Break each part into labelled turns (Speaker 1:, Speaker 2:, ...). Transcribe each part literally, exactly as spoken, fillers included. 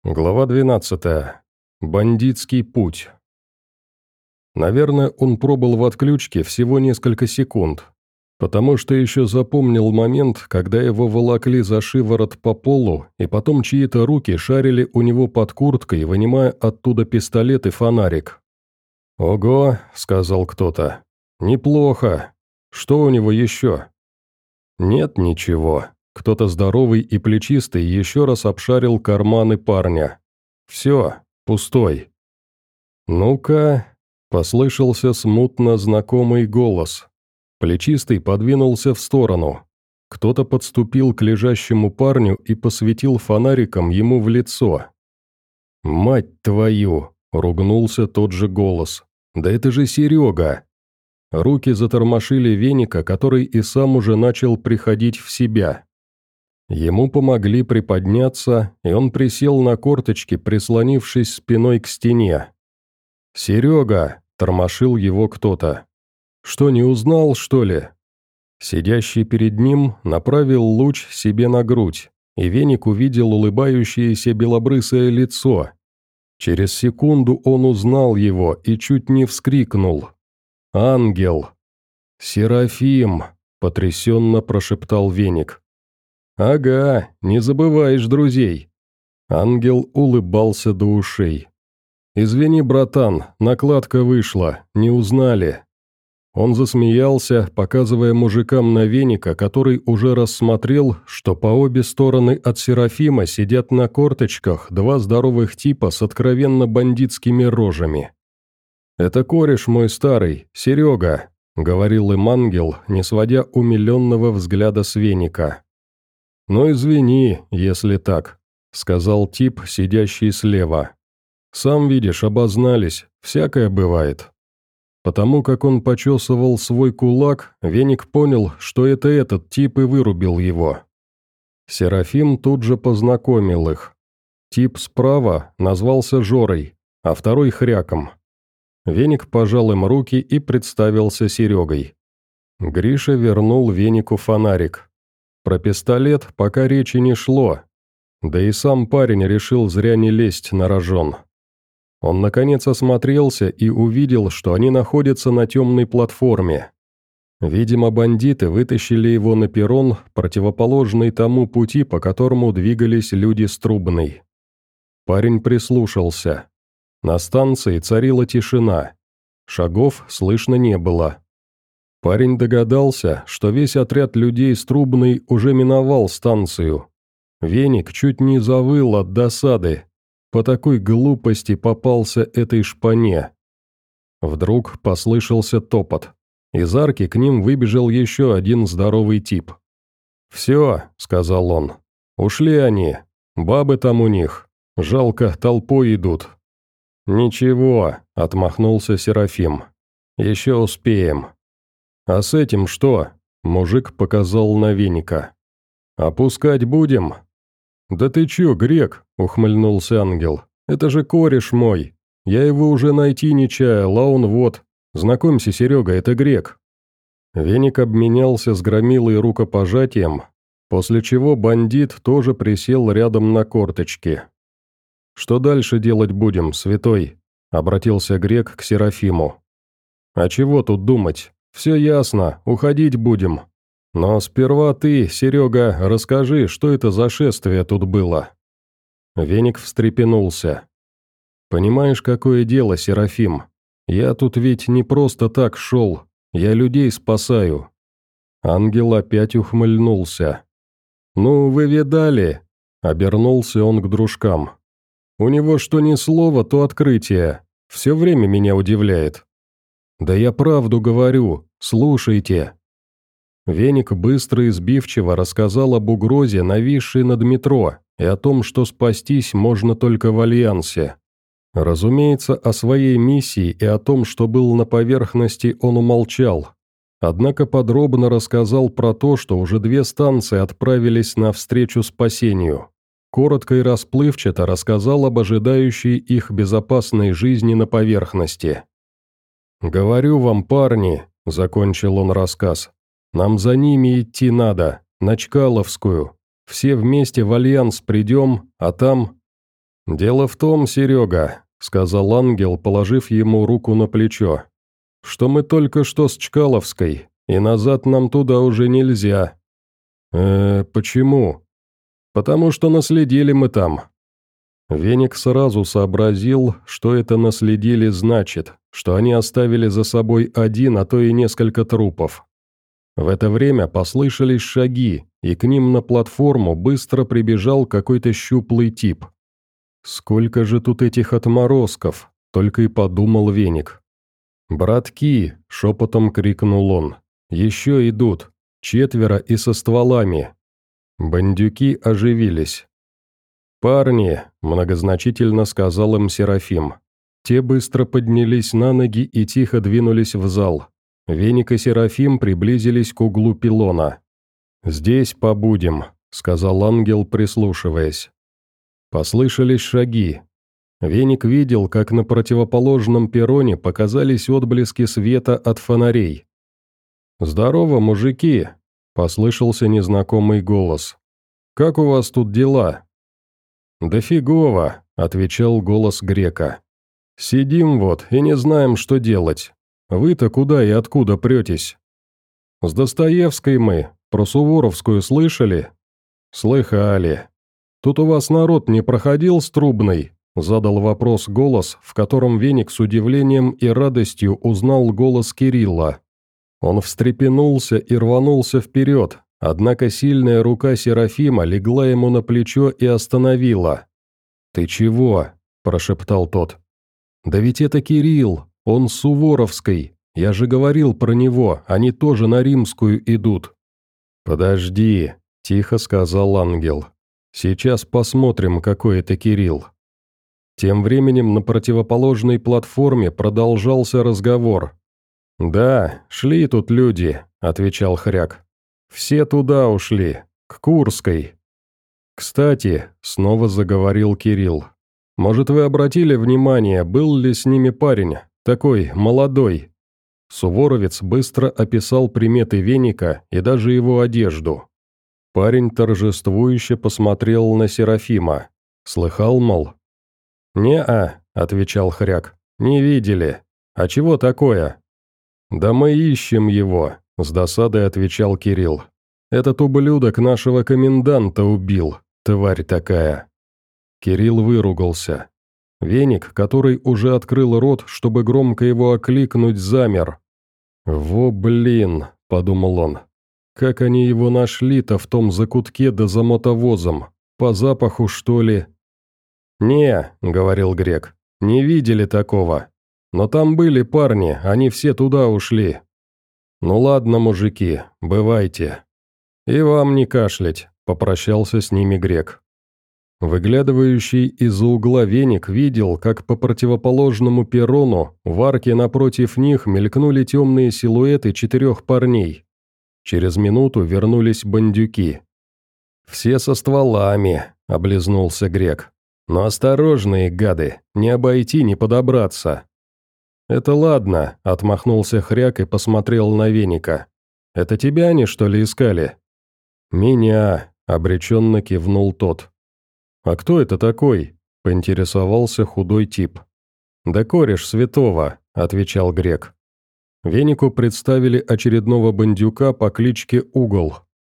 Speaker 1: Глава двенадцатая. Бандитский путь. Наверное, он пробыл в отключке всего несколько секунд, потому что еще запомнил момент, когда его волокли за шиворот по полу, и потом чьи-то руки шарили у него под курткой, вынимая оттуда пистолет и фонарик. «Ого», — сказал кто-то, — «неплохо. Что у него еще?» «Нет ничего». Кто-то здоровый и плечистый еще раз обшарил карманы парня. «Все, пустой». «Ну-ка», — послышался смутно знакомый голос. Плечистый подвинулся в сторону. Кто-то подступил к лежащему парню и посветил фонариком ему в лицо. «Мать твою!» — ругнулся тот же голос. «Да это же Серега!» Руки затормошили веника, который и сам уже начал приходить в себя. Ему помогли приподняться, и он присел на корточки, прислонившись спиной к стене. «Серега!» – тормошил его кто-то. «Что, не узнал, что ли?» Сидящий перед ним направил луч себе на грудь, и веник увидел улыбающееся белобрысое лицо. Через секунду он узнал его и чуть не вскрикнул. «Ангел!» «Серафим!» – потрясенно прошептал веник. «Ага, не забываешь друзей». Ангел улыбался до ушей. «Извини, братан, накладка вышла, не узнали». Он засмеялся, показывая мужикам на веника, который уже рассмотрел, что по обе стороны от Серафима сидят на корточках два здоровых типа с откровенно бандитскими рожами. «Это кореш мой старый, Серега», — говорил им ангел, не сводя умиленного взгляда с веника. «Ну извини, если так», — сказал тип, сидящий слева. «Сам видишь, обознались, всякое бывает». Потому как он почесывал свой кулак, веник понял, что это этот тип и вырубил его. Серафим тут же познакомил их. Тип справа назвался Жорой, а второй Хряком. Веник пожал им руки и представился Серегой. Гриша вернул венику фонарик. Про пистолет пока речи не шло, да и сам парень решил зря не лезть на рожон. Он наконец осмотрелся и увидел, что они находятся на темной платформе. Видимо, бандиты вытащили его на перрон, противоположный тому пути, по которому двигались люди с Трубной. Парень прислушался. На станции царила тишина. Шагов слышно не было. Парень догадался, что весь отряд людей с Трубной уже миновал станцию. Веник чуть не завыл от досады. По такой глупости попался этой шпане. Вдруг послышался топот. Из арки к ним выбежал еще один здоровый тип. «Все», — сказал он, — «ушли они. Бабы там у них. Жалко, толпой идут». «Ничего», — отмахнулся Серафим. «Еще успеем». «А с этим что?» – мужик показал на веника. «Опускать будем?» «Да ты че, грек?» – ухмыльнулся ангел. «Это же кореш мой. Я его уже найти не чаял, а он вот. Знакомься, Серега, это грек». Веник обменялся с громилой рукопожатием, после чего бандит тоже присел рядом на корточки. «Что дальше делать будем, святой?» – обратился грек к Серафиму. «А чего тут думать? Все ясно, уходить будем. Но сперва ты, Серега, расскажи, что это за шествие тут было». Веник встрепенулся. «Понимаешь, какое дело, Серафим? Я тут ведь не просто так шел, я людей спасаю». Ангел опять ухмыльнулся. «Ну, вы видали?» – обернулся он к дружкам. «У него что ни слово, то открытие. Все время меня удивляет». «Да я правду говорю, слушайте». Веник быстро и сбивчиво рассказал об угрозе, нависшей над метро, и о том, что спастись можно только в Альянсе. Разумеется, о своей миссии и о том, что был на поверхности, он умолчал. Однако подробно рассказал про то, что уже две станции отправились навстречу спасению. Коротко и расплывчато рассказал об ожидающей их безопасной жизни на поверхности. «Говорю вам, парни», — закончил он рассказ, — «нам за ними идти надо, на Чкаловскую. Все вместе в Альянс придем, а там...» «Дело в том, Серега», — сказал ангел, положив ему руку на плечо, «что мы только что с Чкаловской, и назад нам туда уже нельзя». «Э, почему?» «Потому что наследили мы там». Веник сразу сообразил, что это наследили значит, что они оставили за собой один, а то и несколько трупов. В это время послышались шаги, и к ним на платформу быстро прибежал какой-то щуплый тип. «Сколько же тут этих отморозков?» — только и подумал Веник. «Братки!» — шепотом крикнул он. «Еще идут! Четверо и со стволами!» Бандюки оживились. «Парни!» – многозначительно сказал им Серафим. Те быстро поднялись на ноги и тихо двинулись в зал. Веник и Серафим приблизились к углу пилона. «Здесь побудем», – сказал ангел, прислушиваясь. Послышались шаги. Веник видел, как на противоположном перроне показались отблески света от фонарей. «Здорово, мужики!» – послышался незнакомый голос. «Как у вас тут дела?» «Да фигово», — отвечал голос грека. «Сидим вот и не знаем, что делать. Вы-то куда и откуда претесь?» «С Достоевской мы. Про Суворовскую слышали?» «Слыхали. Тут у вас народ не проходил с Трубной?» — задал вопрос голос, в котором Веник с удивлением и радостью узнал голос Кирилла. Он встрепенулся и рванулся вперед. Однако сильная рука Серафима легла ему на плечо и остановила. «Ты чего?» – прошептал тот. «Да ведь это Кирилл, он с Суворовской. Я же говорил про него, они тоже на Римскую идут». «Подожди», – тихо сказал ангел. «Сейчас посмотрим, какой это Кирилл». Тем временем на противоположной платформе продолжался разговор. «Да, шли тут люди», – отвечал Хряк. «Все туда ушли, к Курской». «Кстати», — снова заговорил Кирилл, — «может, вы обратили внимание, был ли с ними парень, такой, молодой?» Суворовец быстро описал приметы Веника и даже его одежду. Парень торжествующе посмотрел на Серафима. Слыхал, мол? «Не-а», — отвечал Хряк, — «не видели. А чего такое?» «Да мы ищем его», — с досадой отвечал Кирилл. «Этот ублюдок нашего коменданта убил, тварь такая». Кирилл выругался. Веник, который уже открыл рот, чтобы громко его окликнуть, замер. «Во блин», — подумал он, — «как они его нашли-то в том закутке да за мотовозом? По запаху, что ли?» «Не», — говорил грек, — «не видели такого. Но там были парни, они все туда ушли». «Ну ладно, мужики, бывайте». «И вам не кашлять», — попрощался с ними грек. Выглядывающий из-за угла Веник видел, как по противоположному перрону в арке напротив них мелькнули темные силуэты четырех парней. Через минуту вернулись бандюки. «Все со стволами», — облизнулся грек. «Но осторожные гады, не обойти, не подобраться». «Это ладно», — отмахнулся Хряк и посмотрел на Веника. «Это тебя они, что ли, искали?» «Меня», — обреченно кивнул тот. «А кто это такой?» — поинтересовался худой тип. «Да кореш святого», — отвечал грек. Венику представили очередного бандюка по кличке Угол.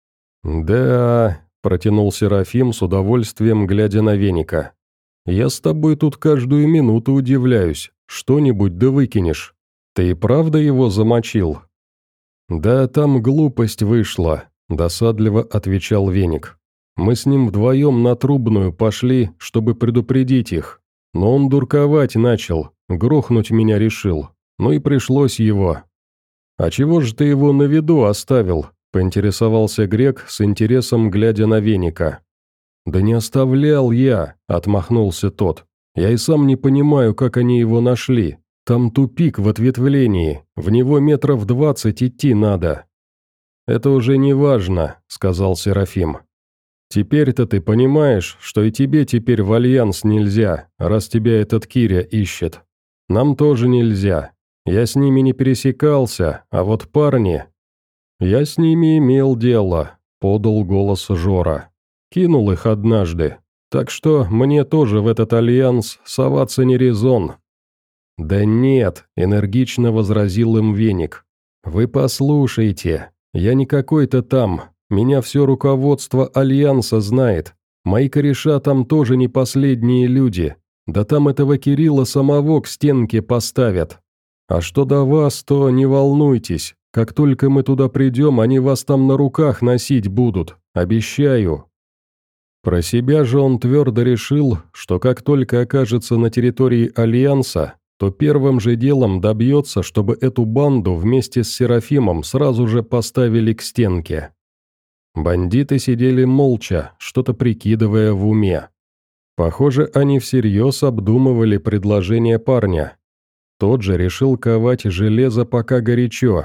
Speaker 1: «Да», — протянул Серафим с удовольствием, глядя на Веника. «Я с тобой тут каждую минуту удивляюсь. Что-нибудь да выкинешь. Ты и правда его замочил?» «Да там глупость вышла», — досадливо отвечал Веник. «Мы с ним вдвоем на Трубную пошли, чтобы предупредить их. Но он дурковать начал, грохнуть меня решил. Ну и пришлось его». «А чего же ты его на виду оставил?» — поинтересовался грек с интересом, глядя на Веника. «Да не оставлял я», — отмахнулся тот. «Я и сам не понимаю, как они его нашли. Там тупик в ответвлении, в него метров двадцать идти надо». «Это уже не важно», — сказал Серафим. «Теперь-то ты понимаешь, что и тебе теперь в альянс нельзя, раз тебя этот Киря ищет. Нам тоже нельзя. Я с ними не пересекался, а вот парни...» «Я с ними имел дело», — подал голос Жора. «Кинул их однажды. так что мне тоже в этот альянс соваться не резон». «Да нет», — энергично возразил им Веник. «Вы послушайте, я не какой-то там, меня все руководство альянса знает, мои кореша там тоже не последние люди, да там этого Кирилла самого к стенке поставят. А что до вас, то не волнуйтесь, как только мы туда придем, они вас там на руках носить будут, обещаю». Про себя же он твердо решил, что как только окажется на территории Альянса, то первым же делом добьется, чтобы эту банду вместе с Серафимом сразу же поставили к стенке. Бандиты сидели молча, что-то прикидывая в уме. Похоже, они всерьез обдумывали предложение парня. Тот же решил ковать железо пока горячо.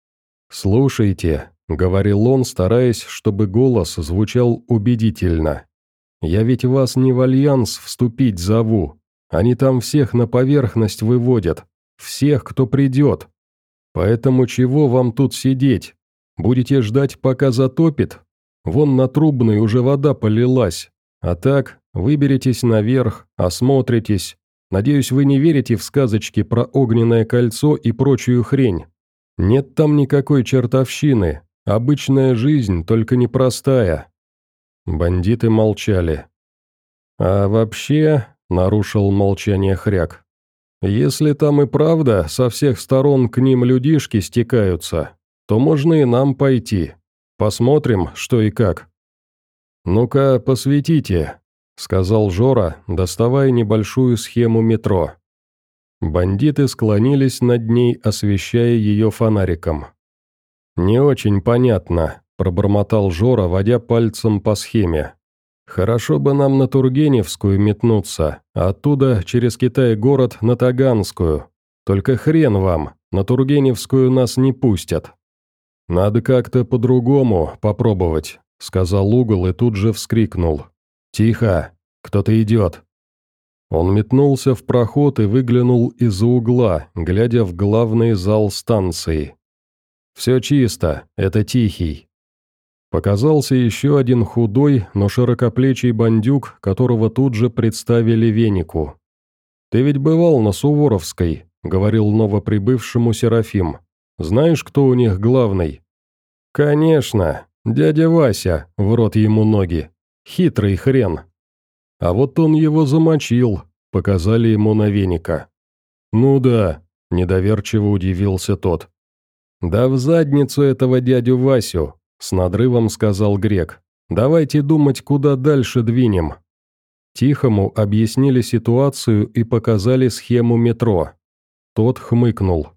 Speaker 1: «Слушайте», — говорил он, стараясь, чтобы голос звучал убедительно. «Я ведь вас не в альянс вступить зову. Они там всех на поверхность выводят. Всех, кто придет. Поэтому чего вам тут сидеть? Будете ждать, пока затопит? Вон на Трубной уже вода полилась. А так, выберетесь наверх, осмотритесь. Надеюсь, вы не верите в сказочки про огненное кольцо и прочую хрень. Нет там никакой чертовщины. Обычная жизнь, только непростая». Бандиты молчали. «А вообще», — нарушил молчание Хряк, «если там и правда со всех сторон к ним людишки стекаются, то можно и нам пойти. Посмотрим, что и как». «Ну-ка, посветите», — сказал Жора, доставая небольшую схему метро. Бандиты склонились над ней, освещая ее фонариком. «Не очень понятно», — пробормотал Жора, водя пальцем по схеме. «Хорошо бы нам на Тургеневскую метнуться, а оттуда через Китай-город на Таганскую. Только хрен вам, на Тургеневскую нас не пустят». «Надо как-то по-другому попробовать», — сказал Угол и тут же вскрикнул. «Тихо, кто-то идет». Он метнулся в проход и выглянул из-за угла, глядя в главный зал станции. «Все чисто, это Тихий». Показался еще один худой, но широкоплечий бандюк, которого тут же представили Венику. «Ты ведь бывал на Суворовской», — говорил новоприбывшему Серафим. «Знаешь, кто у них главный?» «Конечно, дядя Вася, в рот ему ноги. Хитрый хрен». «А вот он его замочил», — показали ему на Веника. «Ну да», — недоверчиво удивился тот. «Да в задницу этого дядю Васю», — с надрывом сказал Грек. «Давайте думать, куда дальше двинем». Тихому объяснили ситуацию и показали схему метро. Тот хмыкнул.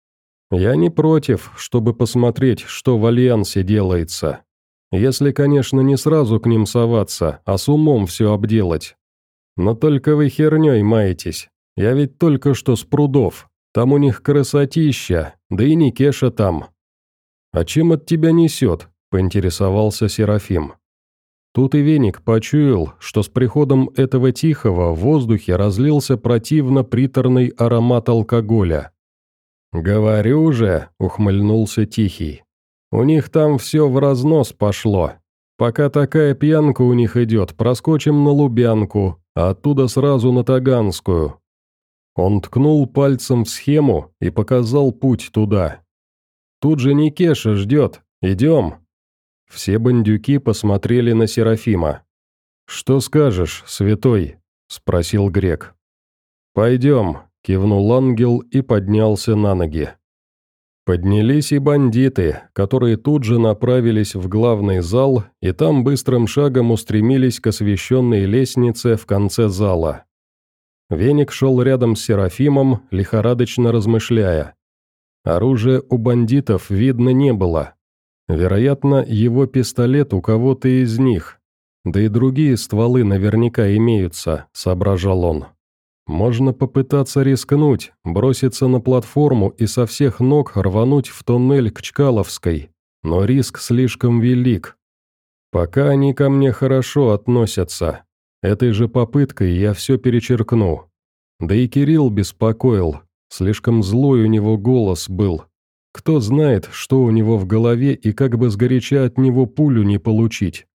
Speaker 1: «Я не против, чтобы посмотреть, что в Альянсе делается. Если, конечно, не сразу к ним соваться, а с умом все обделать. Но только вы херней маетесь. Я ведь только что с прудов. Там у них красотища, да и Никеша там». «А чем от тебя несет?» – поинтересовался Серафим. Тут и Веник почуял, что с приходом этого Тихого в воздухе разлился противно приторный аромат алкоголя. «Говорю же», – ухмыльнулся Тихий. «У них там все в разнос пошло. Пока такая пьянка у них идет, проскочим на Лубянку, а оттуда сразу на Таганскую». Он ткнул пальцем в схему и показал путь туда. «Тут же Никеша ждет, идем». Все бандюки посмотрели на Серафима. «Что скажешь, святой?» – спросил Грек. «Пойдем», – кивнул ангел и поднялся на ноги. Поднялись и бандиты, которые тут же направились в главный зал и там быстрым шагом устремились к освещенной лестнице в конце зала. Веник шел рядом с Серафимом, лихорадочно размышляя. Оружия у бандитов видно не было. Вероятно, его пистолет у кого-то из них. Да и другие стволы наверняка имеются, соображал он. Можно попытаться рискнуть, броситься на платформу и со всех ног рвануть в туннель к Чкаловской, но риск слишком велик. Пока они ко мне хорошо относятся. Этой же попыткой я все перечеркну. Да и Кирилл беспокоил, слишком злой у него голос был. Кто знает, что у него в голове и как бы сгоряча от него пулю не получить.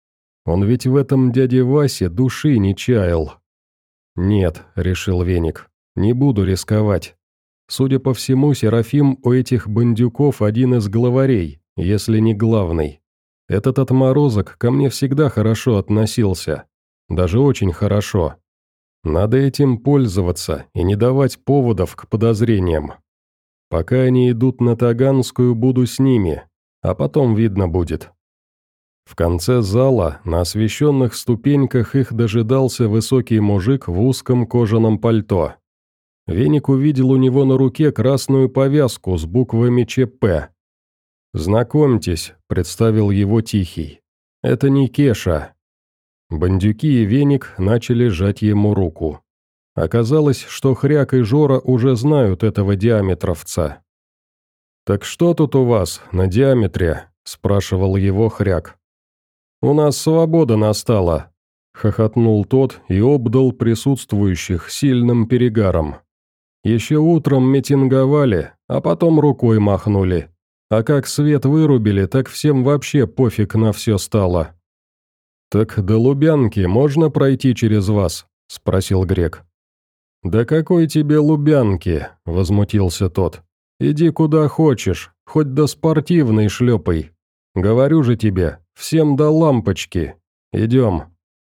Speaker 1: Он ведь в этом дяде Васе души не чаял. «Нет», — решил Веник, — «не буду рисковать. Судя по всему, Серафим у этих бандюков один из главарей, если не главный. Этот отморозок ко мне всегда хорошо относился. Даже очень хорошо. Надо этим пользоваться и не давать поводов к подозрениям. Пока они идут на Таганскую, буду с ними, а потом видно будет». В конце зала, на освещенных ступеньках, их дожидался высокий мужик в узком кожаном пальто. Веник увидел у него на руке красную повязку с буквами ЧП. «Знакомьтесь», — представил его Тихий. «Это Никеша». Бандюки и Веник начали жать ему руку. Оказалось, что Хряк и Жора уже знают этого диаметровца. «Так что тут у вас на диаметре?» — спрашивал его Хряк. «У нас свобода настала», — хохотнул тот и обдал присутствующих сильным перегаром. «Еще утром митинговали, а потом рукой махнули. А как свет вырубили, так всем вообще пофиг на все стало». «Так до Лубянки можно пройти через вас?» — спросил Грек. «Да какой тебе Лубянки?» — возмутился тот. «Иди куда хочешь, хоть до Спортивной шлепай. Говорю же тебе, всем до лампочки. Идем».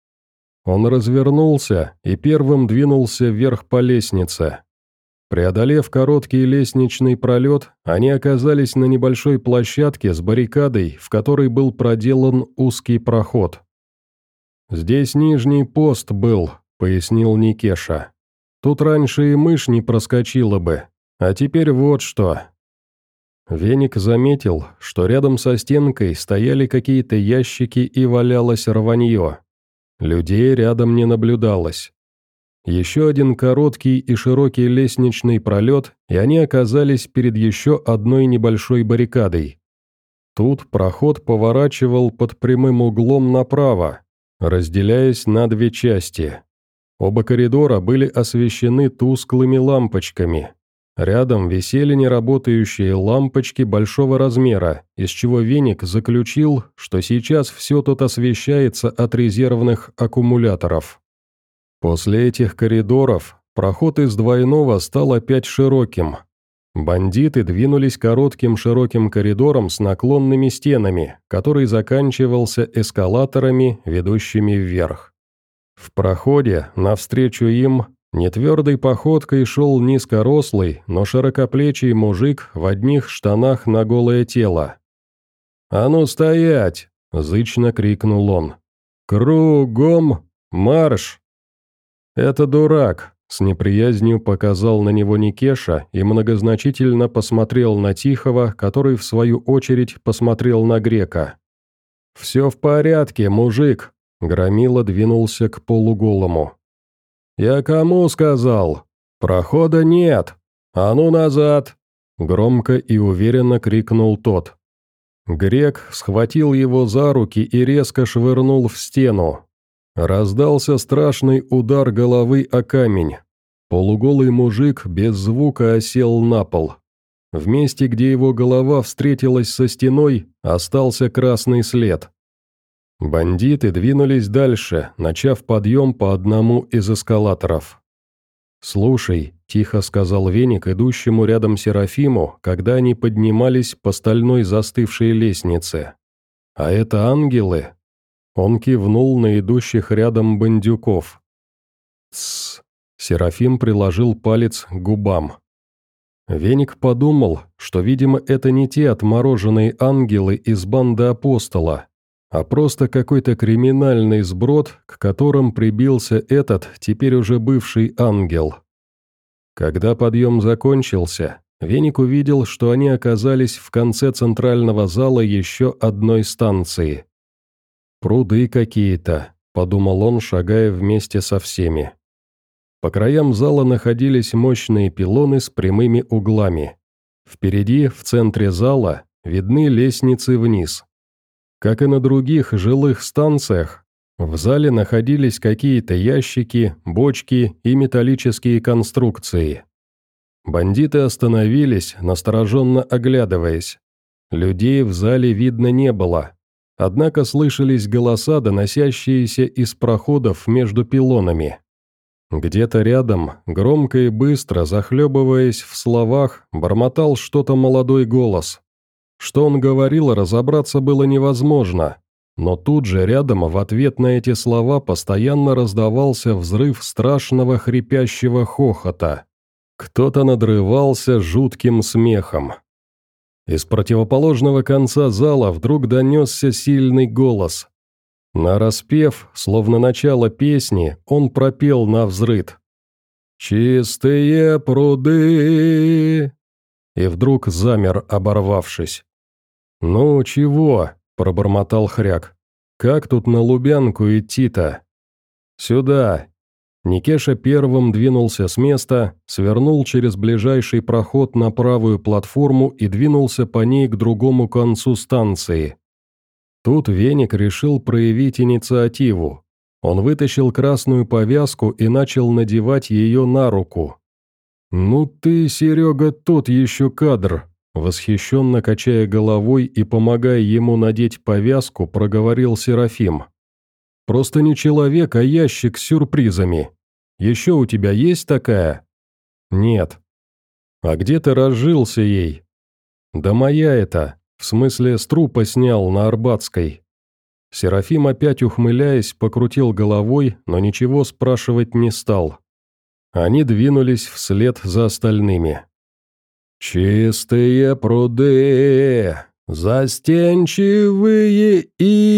Speaker 1: Он развернулся и первым двинулся вверх по лестнице. Преодолев короткий лестничный пролет, они оказались на небольшой площадке с баррикадой, в которой был проделан узкий проход. «Здесь нижний пост был», — пояснил Никеша. «Тут раньше и мышь не проскочила бы, а теперь вот что». Веник заметил, что рядом со стенкой стояли какие-то ящики и валялось рванье. Людей рядом не наблюдалось. Еще один короткий и широкий лестничный пролет, и они оказались перед еще одной небольшой баррикадой. Тут проход поворачивал под прямым углом направо, разделяясь на две части. Оба коридора были освещены тусклыми лампочками. Рядом висели неработающие лампочки большого размера, из чего Веник заключил, что сейчас все тут освещается от резервных аккумуляторов. После этих коридоров проход из двойного стал опять широким. Бандиты двинулись коротким широким коридором с наклонными стенами, который заканчивался эскалаторами, ведущими вверх. В проходе, навстречу им, нетвердой походкой шел низкорослый, но широкоплечий мужик в одних штанах на голое тело. «А ну стоять!» – зычно крикнул он. «Кругом марш!» «Это дурак!» – с неприязнью показал на него Никеша и многозначительно посмотрел на Тихого, который, в свою очередь, посмотрел на Грека. «Все в порядке, мужик!» – Громила двинулся к полуголому. «Я кому сказал? Прохода нет! А ну назад!» Громко и уверенно крикнул тот. Грек схватил его за руки и резко швырнул в стену. Раздался страшный удар головы о камень. Полуголый мужик без звука осел на пол. В месте, где его голова встретилась со стеной, остался красный след. Бандиты двинулись дальше, начав подъем по одному из эскалаторов. «Слушай», – тихо сказал Веник идущему рядом Серафиму, когда они поднимались по стальной застывшей лестнице. «А это ангелы?» Он кивнул на идущих рядом бандюков. «Тссс», – Серафим приложил палец к губам. Веник подумал, что, видимо, это не те отмороженные ангелы из банды Апостола, а просто какой-то криминальный сброд, к которым прибился этот, теперь уже бывший ангел. Когда подъем закончился, Веник увидел, что они оказались в конце центрального зала еще одной станции. «Пруды какие-то», — подумал он, шагая вместе со всеми. По краям зала находились мощные пилоны с прямыми углами. Впереди, в центре зала, видны лестницы вниз. Как и на других жилых станциях, в зале находились какие-то ящики, бочки и металлические конструкции. Бандиты остановились, настороженно оглядываясь. Людей в зале видно не было. однако слышались голоса, доносящиеся из проходов между пилонами. Где-то рядом, громко и быстро, захлебываясь в словах, бормотал что-то молодой голос. Что он говорил, разобраться было невозможно, но тут же рядом в ответ на эти слова постоянно раздавался взрыв страшного хрипящего хохота. Кто-то надрывался жутким смехом. Из противоположного конца зала вдруг донесся сильный голос. Нараспев, словно начало песни, он пропел навзрыд: «Чистые пруды!» И вдруг замер, оборвавшись. «Ну, чего?» – пробормотал Хряк. «Как тут на Лубянку идти-то?» «Сюда!» Никеша первым двинулся с места, свернул через ближайший проход на правую платформу и двинулся по ней к другому концу станции. Тут Веник решил проявить инициативу. Он вытащил красную повязку и начал надевать ее на руку. «Ну ты, Серега, тот еще кадр!» Восхищенно качая головой и помогая ему надеть повязку, проговорил Серафим. «Просто не человек, а ящик с сюрпризами. Еще у тебя есть такая?» «Нет». «А где ты разжился ей?» «Да моя это, в смысле с трупа снял на Арбатской». Серафим, опять ухмыляясь, покрутил головой, но ничего спрашивать не стал. Они двинулись вслед за остальными. «Чистые пруды, застенчивые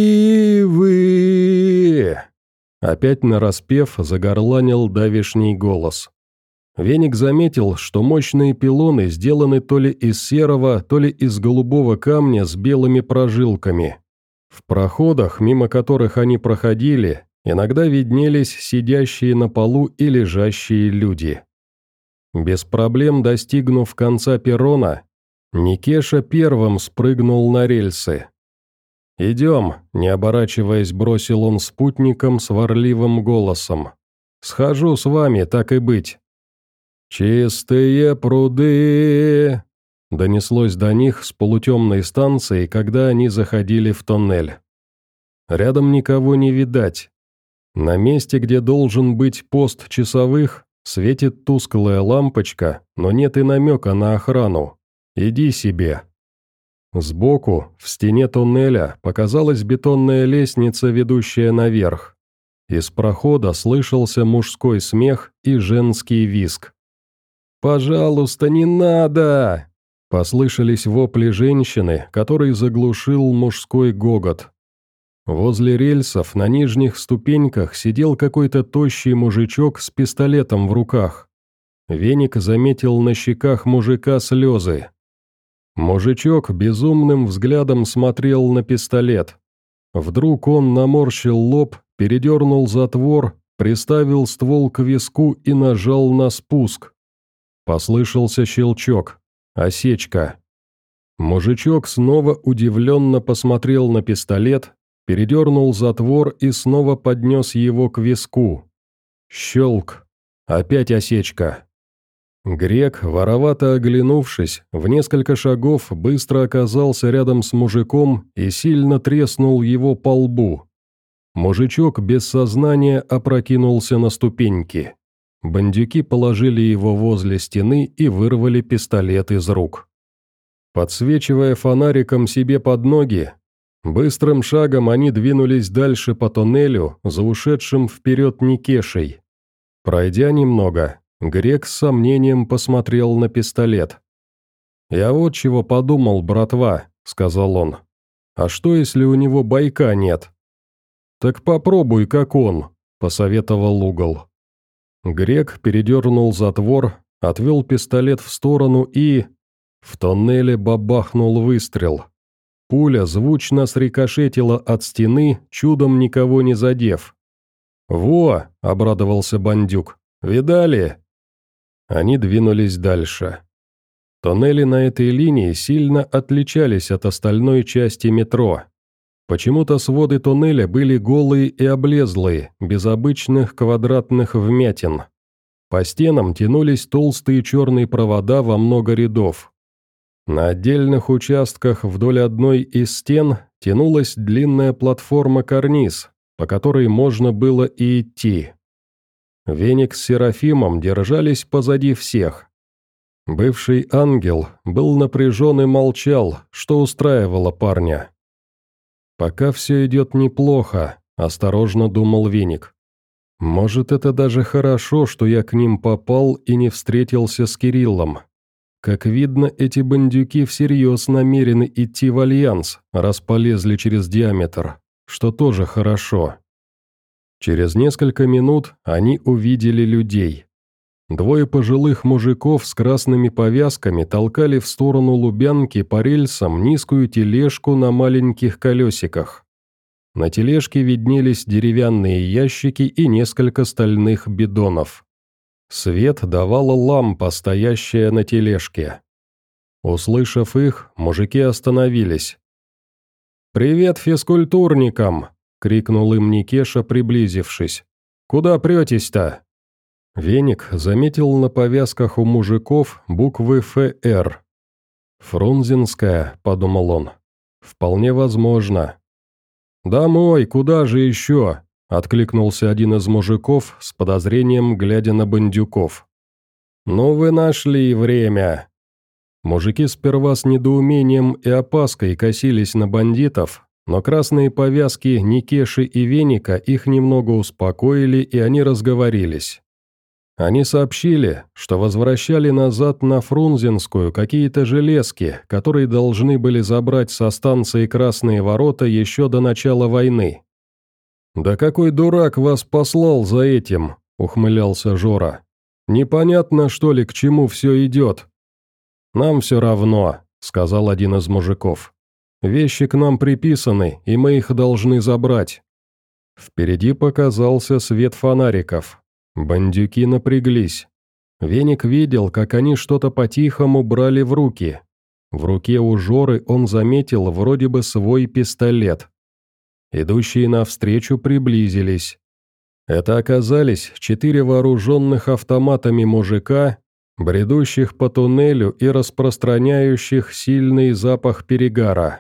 Speaker 1: ивы!» Опять нараспев загорланил давишний голос. Веник заметил, что мощные пилоны сделаны то ли из серого, то ли из голубого камня с белыми прожилками. В проходах, мимо которых они проходили, иногда виднелись сидящие на полу и лежащие люди. Без проблем достигнув конца перрона, Никеша первым спрыгнул на рельсы. «Идем», — не оборачиваясь, бросил он спутником сварливым голосом. «Схожу с вами, так и быть». «Чистые пруды», — донеслось до них с полутемной станции, когда они заходили в тоннель. Рядом никого не видать. На месте, где должен быть пост часовых, светит тусклая лампочка, но нет и намека на охрану. Иди себе. Сбоку, в стене туннеля, показалась бетонная лестница, ведущая наверх. Из прохода слышался мужской смех и женский визг. «Пожалуйста, не надо!» Послышались вопли женщины, который заглушил мужской гогот. Возле рельсов на нижних ступеньках сидел какой-то тощий мужичок с пистолетом в руках. Веник заметил на щеках мужика слезы. Мужичок безумным взглядом смотрел на пистолет. Вдруг он наморщил лоб, передернул затвор, приставил ствол к виску и нажал на спуск. Послышался щелчок. Осечка. Мужичок снова удивленно посмотрел на пистолет, передернул затвор и снова поднес его к виску. Щелк. Опять осечка. Грек, воровато оглянувшись, в несколько шагов быстро оказался рядом с мужиком и сильно треснул его по лбу. Мужичок без сознания опрокинулся на ступеньки. Бандюки положили его возле стены и вырвали пистолет из рук. Подсвечивая фонариком себе под ноги, быстрым шагом они двинулись дальше по тоннелю, за ушедшим вперед Никешей. Пройдя немного, Грек с сомнением посмотрел на пистолет. «Я вот чего подумал, братва», — сказал он. «А что, если у него байка нет?» «Так попробуй, как он», — посоветовал угол. Грек передернул затвор, отвел пистолет в сторону и... В тоннеле бабахнул выстрел. Пуля звучно срикошетила от стены, чудом никого не задев. «Во!» — обрадовался бандюк. «Видали?» Они двинулись дальше. Тоннели на этой линии сильно отличались от остальной части метро. Почему-то своды тоннеля были голые и облезлые, без обычных квадратных вмятин. По стенам тянулись толстые черные провода во много рядов. На отдельных участках вдоль одной из стен тянулась длинная платформа-карниз, по которой можно было и идти. Веник с Серафимом держались позади всех. Бывший ангел был напряжен и молчал, что устраивало парня. «Пока все идет неплохо», – осторожно думал Веник. «Может, это даже хорошо, что я к ним попал и не встретился с Кириллом. Как видно, эти бандюки всерьез намерены идти в альянс, раз полезли через диаметр, что тоже хорошо». Через несколько минут они увидели людей. Двое пожилых мужиков с красными повязками толкали в сторону Лубянки по рельсам низкую тележку на маленьких колесиках. На тележке виднелись деревянные ящики и несколько стальных бидонов. Свет давала лампа, стоящая на тележке. Услышав их, мужики остановились. «Привет физкультурникам!» — крикнул им Никеша, приблизившись. «Куда претесь-то?» Веник заметил на повязках у мужиков буквы эф эр. «Фрунзенская», — подумал он. «Вполне возможно». «Домой, куда же еще?» — откликнулся один из мужиков с подозрением, глядя на бандюков. «Ну вы нашли время!» Мужики сперва с недоумением и опаской косились на бандитов, но красные повязки Никеши и Веника их немного успокоили, и они разговорились. Они сообщили, что возвращали назад на Фрунзенскую какие-то железки, которые должны были забрать со станции Красные Ворота еще до начала войны. «Да какой дурак вас послал за этим?» – ухмылялся Жора. «Непонятно, что ли, к чему все идет?» «Нам все равно», – сказал один из мужиков. «Вещи к нам приписаны, и мы их должны забрать». Впереди показался свет фонариков. Бандюки напряглись. Веник видел, как они что-то по-тихому брали в руки. В руке у Жоры он заметил вроде бы свой пистолет. Идущие навстречу приблизились. Это оказались четыре вооруженных автоматами мужика, бредущих по туннелю и распространяющих сильный запах перегара.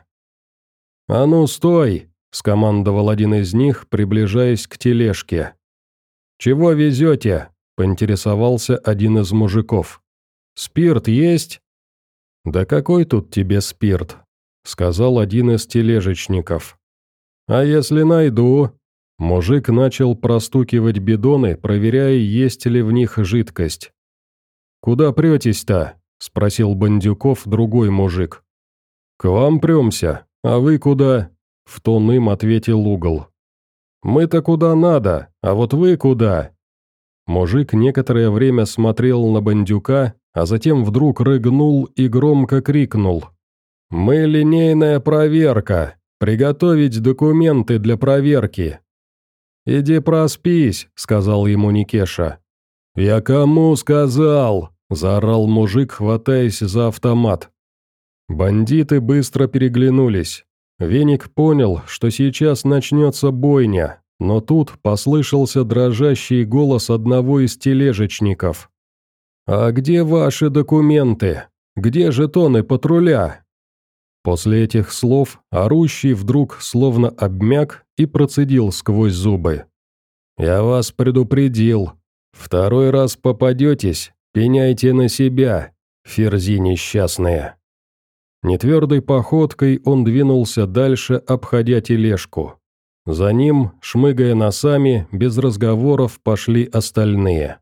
Speaker 1: «А ну, стой!» – скомандовал один из них, приближаясь к тележке. «Чего везете?» – поинтересовался один из мужиков. «Спирт есть?» «Да какой тут тебе спирт?» – сказал один из тележечников. «А если найду?» Мужик начал простукивать бидоны, проверяя, есть ли в них жидкость. «Куда претесь-то?» – спросил Бандюков другой мужик. «К вам премся, а вы куда?» – в тон им ответил угол. «Мы-то куда надо, а вот вы куда?» Мужик некоторое время смотрел на Бандюка, а затем вдруг рыгнул и громко крикнул. «Мы линейная проверка! Приготовить документы для проверки!» «Иди проспись», — сказал ему Никеша. «Я кому сказал?» — заорал мужик, хватаясь за автомат. Бандиты быстро переглянулись. Веник понял, что сейчас начнется бойня, но тут послышался дрожащий голос одного из тележечников. «А где ваши документы? Где жетоны патруля?» После этих слов орущий вдруг словно обмяк и процедил сквозь зубы. «Я вас предупредил. Второй раз попадетесь, пеняйте на себя, ферзи несчастные». Нетвердой походкой он двинулся дальше, обходя тележку. За ним, шмыгая носами, без разговоров пошли остальные.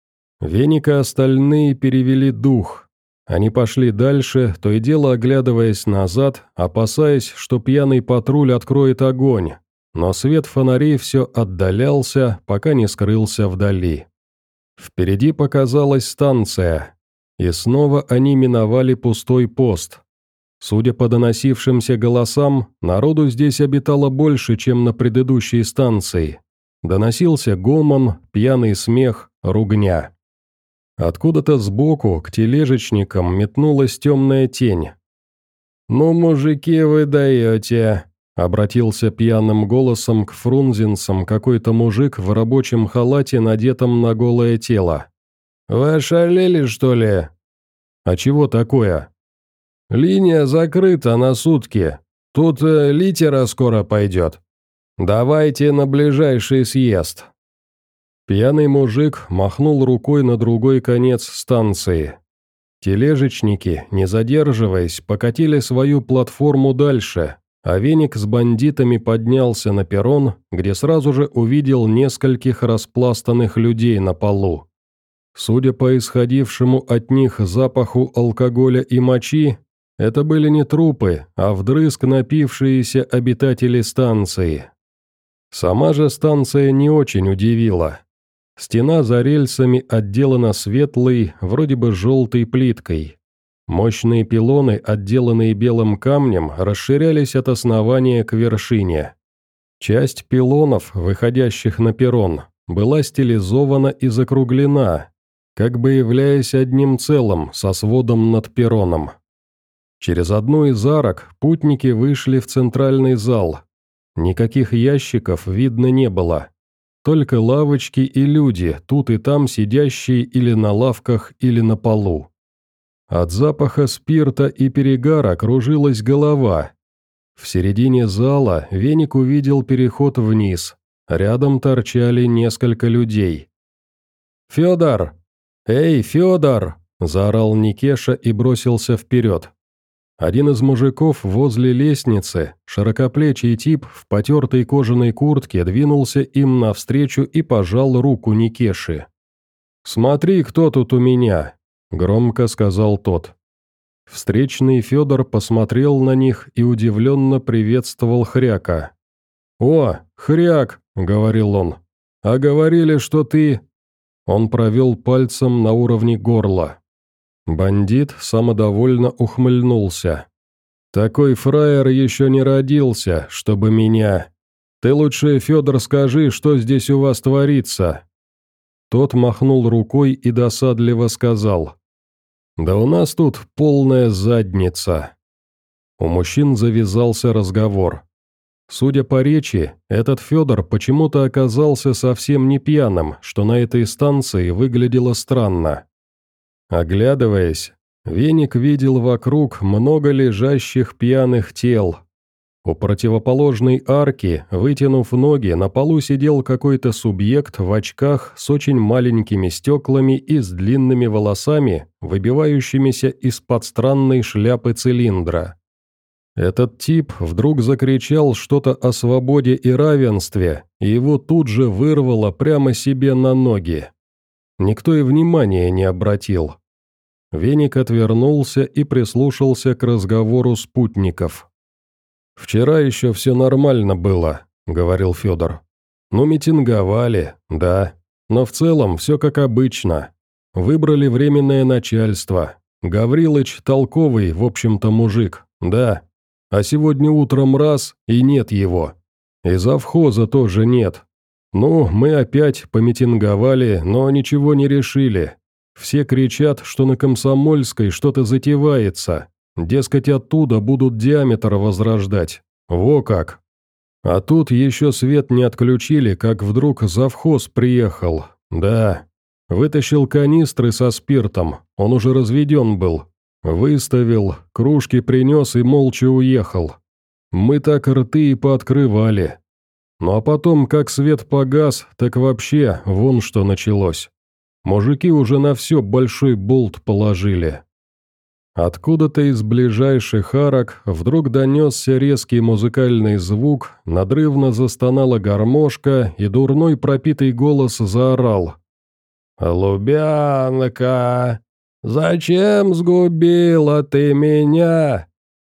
Speaker 1: Веника остальные перевели дух. Они пошли дальше, то и дело оглядываясь назад, опасаясь, что пьяный патруль откроет огонь, но свет фонарей все отдалялся, пока не скрылся вдали. Впереди показалась станция, и снова они миновали пустой пост. Судя по доносившимся голосам, народу здесь обитало больше, чем на предыдущей станции. Доносился гомон, пьяный смех, ругня. Откуда-то сбоку к тележечникам метнулась темная тень. «Ну, мужики, вы даете!» — обратился пьяным голосом к фрунзенцам какой-то мужик в рабочем халате, надетом на голое тело. «Вы ошалели, что ли?» «А чего такое?» «Линия закрыта на сутки. Тут э, литера скоро пойдет. Давайте на ближайший съезд». Пьяный мужик махнул рукой на другой конец станции. Тележечники, не задерживаясь, покатили свою платформу дальше, а Веник с бандитами поднялся на перрон, где сразу же увидел нескольких распластанных людей на полу. Судя по исходившему от них запаху алкоголя и мочи, это были не трупы, а вдрызг напившиеся обитатели станции. Сама же станция не очень удивила. Стена за рельсами отделана светлой, вроде бы желтой плиткой. Мощные пилоны, отделанные белым камнем, расширялись от основания к вершине. Часть пилонов, выходящих на перрон, была стилизована и закруглена, как бы являясь одним целым со сводом над перроном. Через одну из арок путники вышли в центральный зал. Никаких ящиков видно не было. Только лавочки и люди, тут и там сидящие или на лавках, или на полу. От запаха спирта и перегара кружилась голова. В середине зала Веник увидел переход вниз. Рядом торчали несколько людей. «Федор! Эй, Федор!» – заорал Никеша и бросился вперед. Один из мужиков возле лестницы, широкоплечий тип в потертой кожаной куртке, двинулся им навстречу и пожал руку Никеши. «Смотри, кто тут у меня!» – громко сказал тот. Встречный Федор посмотрел на них и удивленно приветствовал Хряка. «О, Хряк!» – говорил он. «А говорили, что ты...» Он провел пальцем на уровне горла. Бандит самодовольно ухмыльнулся. «Такой фраер еще не родился, чтобы меня... Ты лучше, Федор, скажи, что здесь у вас творится?» Тот махнул рукой и досадливо сказал. «Да у нас тут полная задница». У мужчин завязался разговор. Судя по речи, этот Федор почему-то оказался совсем не пьяным, что на этой станции выглядело странно. Оглядываясь, Веник видел вокруг много лежащих пьяных тел. У противоположной арки, вытянув ноги, на полу сидел какой-то субъект в очках с очень маленькими стеклами и с длинными волосами, выбивающимися из-под странной шляпы цилиндра. Этот тип вдруг закричал что-то о свободе и равенстве, и его тут же вырвало прямо себе на ноги. Никто и внимания не обратил. Веник отвернулся и прислушался к разговору спутников. «Вчера еще все нормально было», — говорил Федор. «Ну, митинговали, да, но в целом все как обычно. Выбрали временное начальство. Гаврилыч толковый, в общем-то, мужик, да. А сегодня утром раз, и нет его. И завхоза тоже нет. Ну, мы опять помитинговали, но ничего не решили. Все кричат, что на Комсомольской что-то затевается. Дескать, оттуда будут диаметр возрождать. Во как. А тут еще свет не отключили, как вдруг завхоз приехал. Да. Вытащил канистры со спиртом, он уже разведен был. Выставил, кружки принес и молча уехал. Мы так рты и пооткрывали. Ну а потом, как свет погас, так вообще вон что началось. Мужики уже на все большой болт положили. Откуда-то из ближайших арок вдруг донесся резкий музыкальный звук, надрывно застонала гармошка, и дурной пропитый голос заорал. «Лубянка, зачем сгубила ты меня?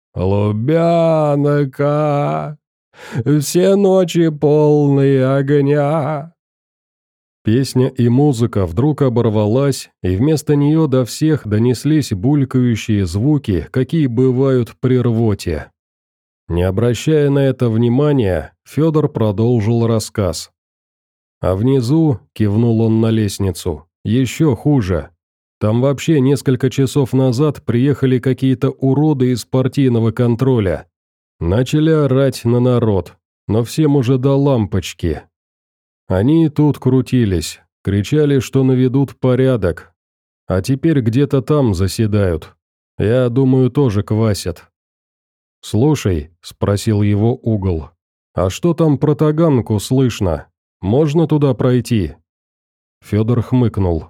Speaker 1: Лубянка, все ночи полные огня». Песня и музыка вдруг оборвалась, и вместо нее до всех донеслись булькающие звуки, какие бывают при рвоте. Не обращая на это внимания, Федор продолжил рассказ. А внизу, кивнул он на лестницу, еще хуже. Там вообще несколько часов назад приехали какие-то уроды из партийного контроля. Начали орать на народ, но всем уже до лампочки. Они и тут крутились, кричали, что наведут порядок. А теперь где-то там заседают. Я думаю, тоже квасят. «Слушай», — спросил его Угол, — «а что там про Таганку слышно? Можно туда пройти?» Федор хмыкнул.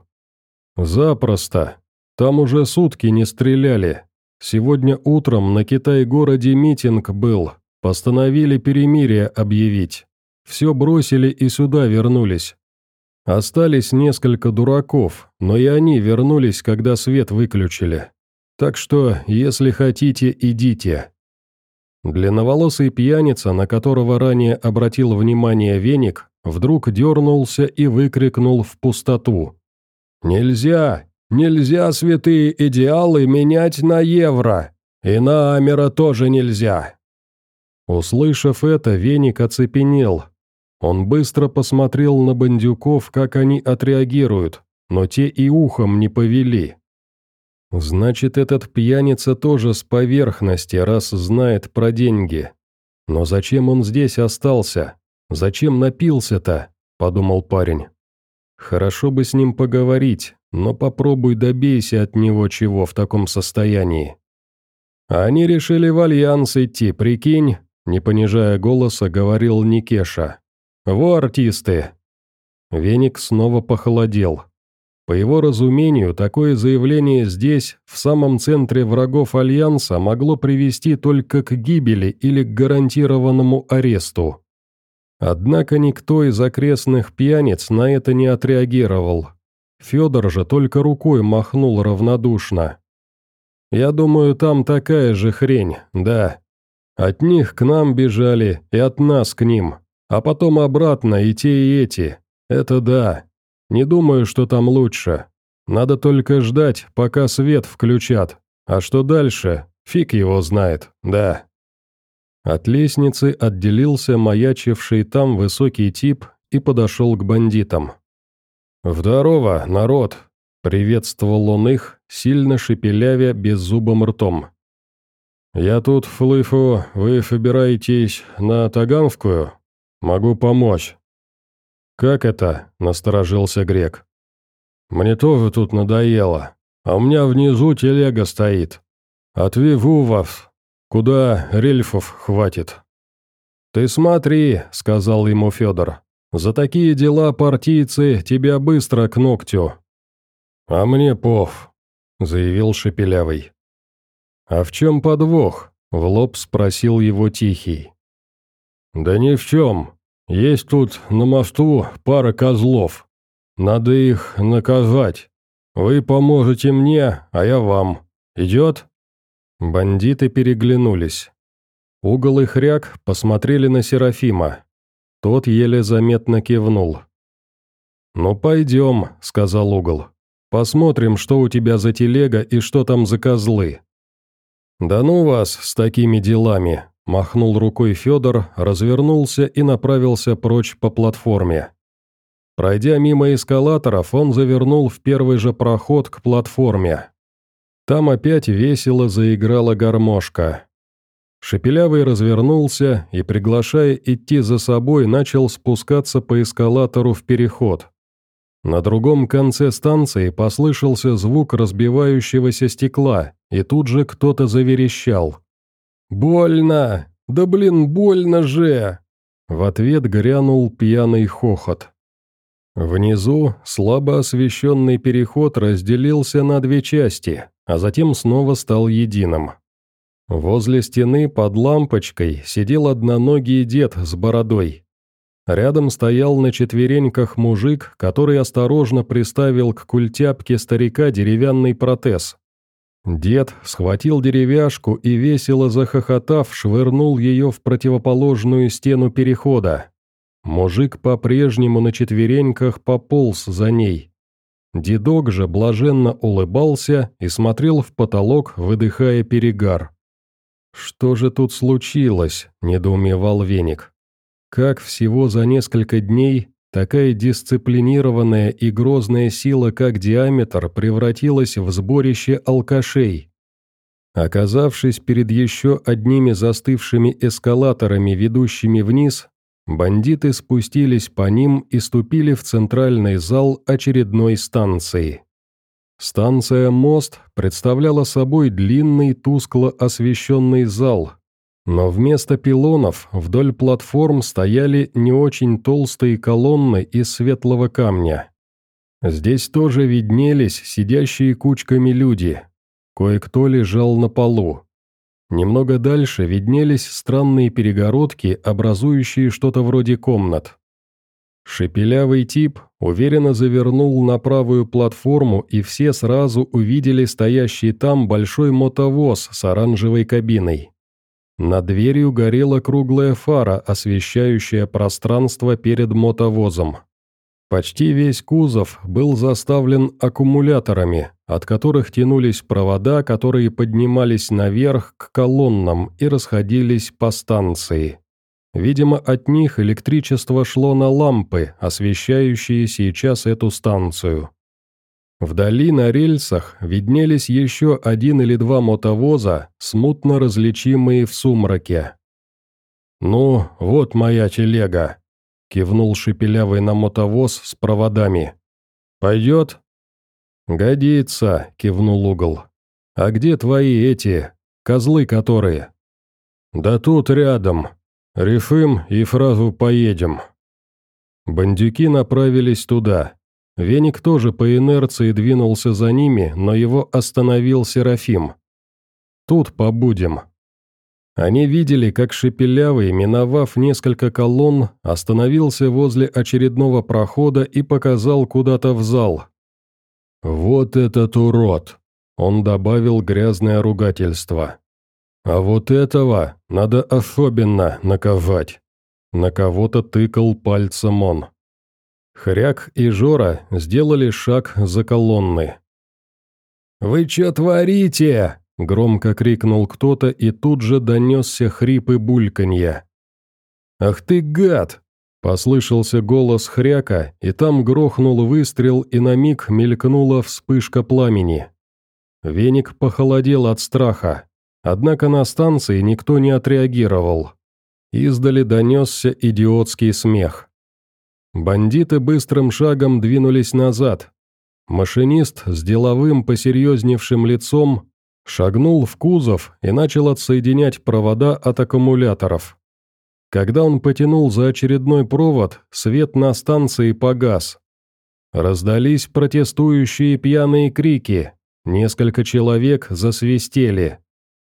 Speaker 1: «Запросто. Там уже сутки не стреляли. Сегодня утром на Китай-городе митинг был. Постановили перемирие объявить. Все бросили и сюда вернулись. Остались несколько дураков, но и они вернулись, когда свет выключили. Так что, если хотите, идите». Длинноволосый пьяница, на которого ранее обратил внимание Веник, вдруг дернулся и выкрикнул в пустоту. «Нельзя! Нельзя святые идеалы менять на евро! И на Амера тоже нельзя!» Услышав это, Веник оцепенел. Он быстро посмотрел на бандюков, как они отреагируют, но те и ухом не повели. Значит, этот пьяница тоже с поверхности, раз знает про деньги. Но зачем он здесь остался? Зачем напился-то? Подумал парень. Хорошо бы с ним поговорить, но попробуй добейся от него чего в таком состоянии. Они решили в альянс идти, прикинь, не понижая голоса, говорил Никеша. Во артисты. Веник снова похолодел. По его разумению, такое заявление здесь, в самом центре врагов Альянса, могло привести только к гибели или к гарантированному аресту. Однако никто из окрестных пьяниц на это не отреагировал. Федор же только рукой махнул равнодушно. «Я думаю, там такая же хрень, да. От них к нам бежали, и от нас к ним, а потом обратно и те, и эти. Это да. Не думаю, что там лучше. Надо только ждать, пока свет включат. А что дальше? Фиг его знает, да». От лестницы отделился маячивший там высокий тип и подошел к бандитам. «Здорово, народ!» — приветствовал он их, сильно шепелявя беззубым ртом. «Я тут флыфу, вы собираетесь на Таганскую? Могу помочь». «Как это?» – насторожился грек. «Мне тоже тут надоело, а у меня внизу телега стоит. Отвезу вас, куда рельсов хватит». «Ты смотри», – сказал ему Федор, – «за такие дела партийцы тебя быстро к ногтю». «А мне пов», – заявил Шепелявый. «А в чем подвох?» – в лоб спросил его Тихий. «Да ни в чем. Есть тут на мосту пара козлов. Надо их наказать. Вы поможете мне, а я вам. Идет?» Бандиты переглянулись. Угол и Хряк посмотрели на Серафима. Тот еле заметно кивнул. «Ну пойдем», — сказал Угол. «Посмотрим, что у тебя за телега и что там за козлы». «Да ну вас с такими делами», — махнул рукой Федор, развернулся и направился прочь по платформе. Пройдя мимо эскалаторов, он завернул в первый же проход к платформе. Там опять весело заиграла гармошка. Шепелявый развернулся и, приглашая идти за собой, начал спускаться по эскалатору в переход. На другом конце станции послышался звук разбивающегося стекла, и тут же кто-то заверещал. «Больно! Да блин, больно же!» В ответ грянул пьяный хохот. Внизу слабо освещенный переход разделился на две части, а затем снова стал единым. Возле стены под лампочкой сидел одноногий дед с бородой. Рядом стоял на четвереньках мужик, который осторожно приставил к культяпке старика деревянный протез. Дед схватил деревяшку и, весело захохотав, швырнул ее в противоположную стену перехода. Мужик по-прежнему на четвереньках пополз за ней. Дедок же блаженно улыбался и смотрел в потолок, выдыхая перегар. «Что же тут случилось?» – недоумевал Веник. «Как всего за несколько дней такая дисциплинированная и грозная сила, как Диаметр, превратилась в сборище алкашей?» Оказавшись перед еще одними застывшими эскалаторами, ведущими вниз, бандиты спустились по ним и ступили в центральный зал очередной станции. Станция «Мост» представляла собой длинный тускло освещенный зал, Но вместо пилонов вдоль платформ стояли не очень толстые колонны из светлого камня. Здесь тоже виднелись сидящие кучками люди. Кое-кто лежал на полу. Немного дальше виднелись странные перегородки, образующие что-то вроде комнат. Шепелявый тип уверенно завернул на правую платформу, и все сразу увидели стоящий там большой мотовоз с оранжевой кабиной. Над дверью горела круглая фара, освещающая пространство перед мотовозом. Почти весь кузов был заставлен аккумуляторами, от которых тянулись провода, которые поднимались наверх к колоннам и расходились по станции. Видимо, от них электричество шло на лампы, освещающие сейчас эту станцию. Вдали на рельсах виднелись еще один или два мотовоза, смутно различимые в сумраке. «Ну, вот моя телега», — кивнул Шепелявый на мотовоз с проводами. «Пойдет?» «Годится», — кивнул Угол. «А где твои эти, козлы которые?» «Да тут рядом. Рифым и сразу поедем». Бандюки направились туда. Веник тоже по инерции двинулся за ними, но его остановил Серафим. «Тут побудем». Они видели, как Шепелявый, миновав несколько колонн, остановился возле очередного прохода и показал куда-то в зал. «Вот этот урод!» – он добавил грязное ругательство. «А вот этого надо особенно наказать!» На кого-то тыкал пальцем он. Хряк и Жора сделали шаг за колонны. «Вы чё творите?» – громко крикнул кто-то, и тут же донесся хрип и бульканье. «Ах ты гад!» – послышался голос Хряка, и там грохнул выстрел, и на миг мелькнула вспышка пламени. Веник похолодел от страха, однако на станции никто не отреагировал. Издали донесся идиотский смех. Бандиты быстрым шагом двинулись назад. Машинист с деловым посерьезневшим лицом шагнул в кузов и начал отсоединять провода от аккумуляторов. Когда он потянул за очередной провод, свет на станции погас. Раздались протестующие пьяные крики, несколько человек засвистели.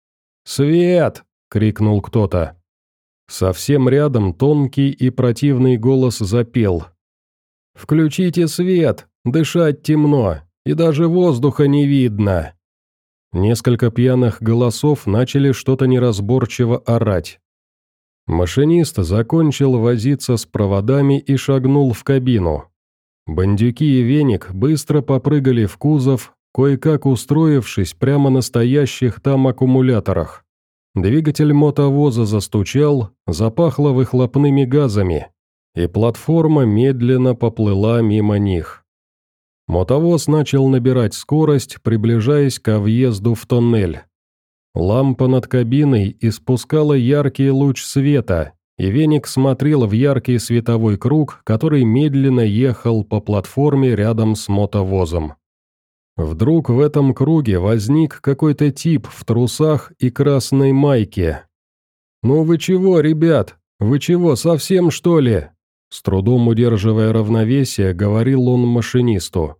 Speaker 1: «Свет!» — крикнул кто-то. Совсем рядом тонкий и противный голос запел. «Включите свет, дышать темно, и даже воздуха не видно». Несколько пьяных голосов начали что-то неразборчиво орать. Машинист закончил возиться с проводами и шагнул в кабину. Бандюки и Веник быстро попрыгали в кузов, кое-как устроившись прямо на стоящих там аккумуляторах. Двигатель мотовоза застучал, запахло выхлопными газами, и платформа медленно поплыла мимо них. Мотовоз начал набирать скорость, приближаясь ко въезду в тоннель. Лампа над кабиной испускала яркий луч света, и Веник смотрел в яркий световой круг, который медленно ехал по платформе рядом с мотовозом. Вдруг в этом круге возник какой-то тип в трусах и красной майке. «Ну вы чего, ребят? Вы чего, совсем что ли?» С трудом удерживая равновесие, говорил он машинисту.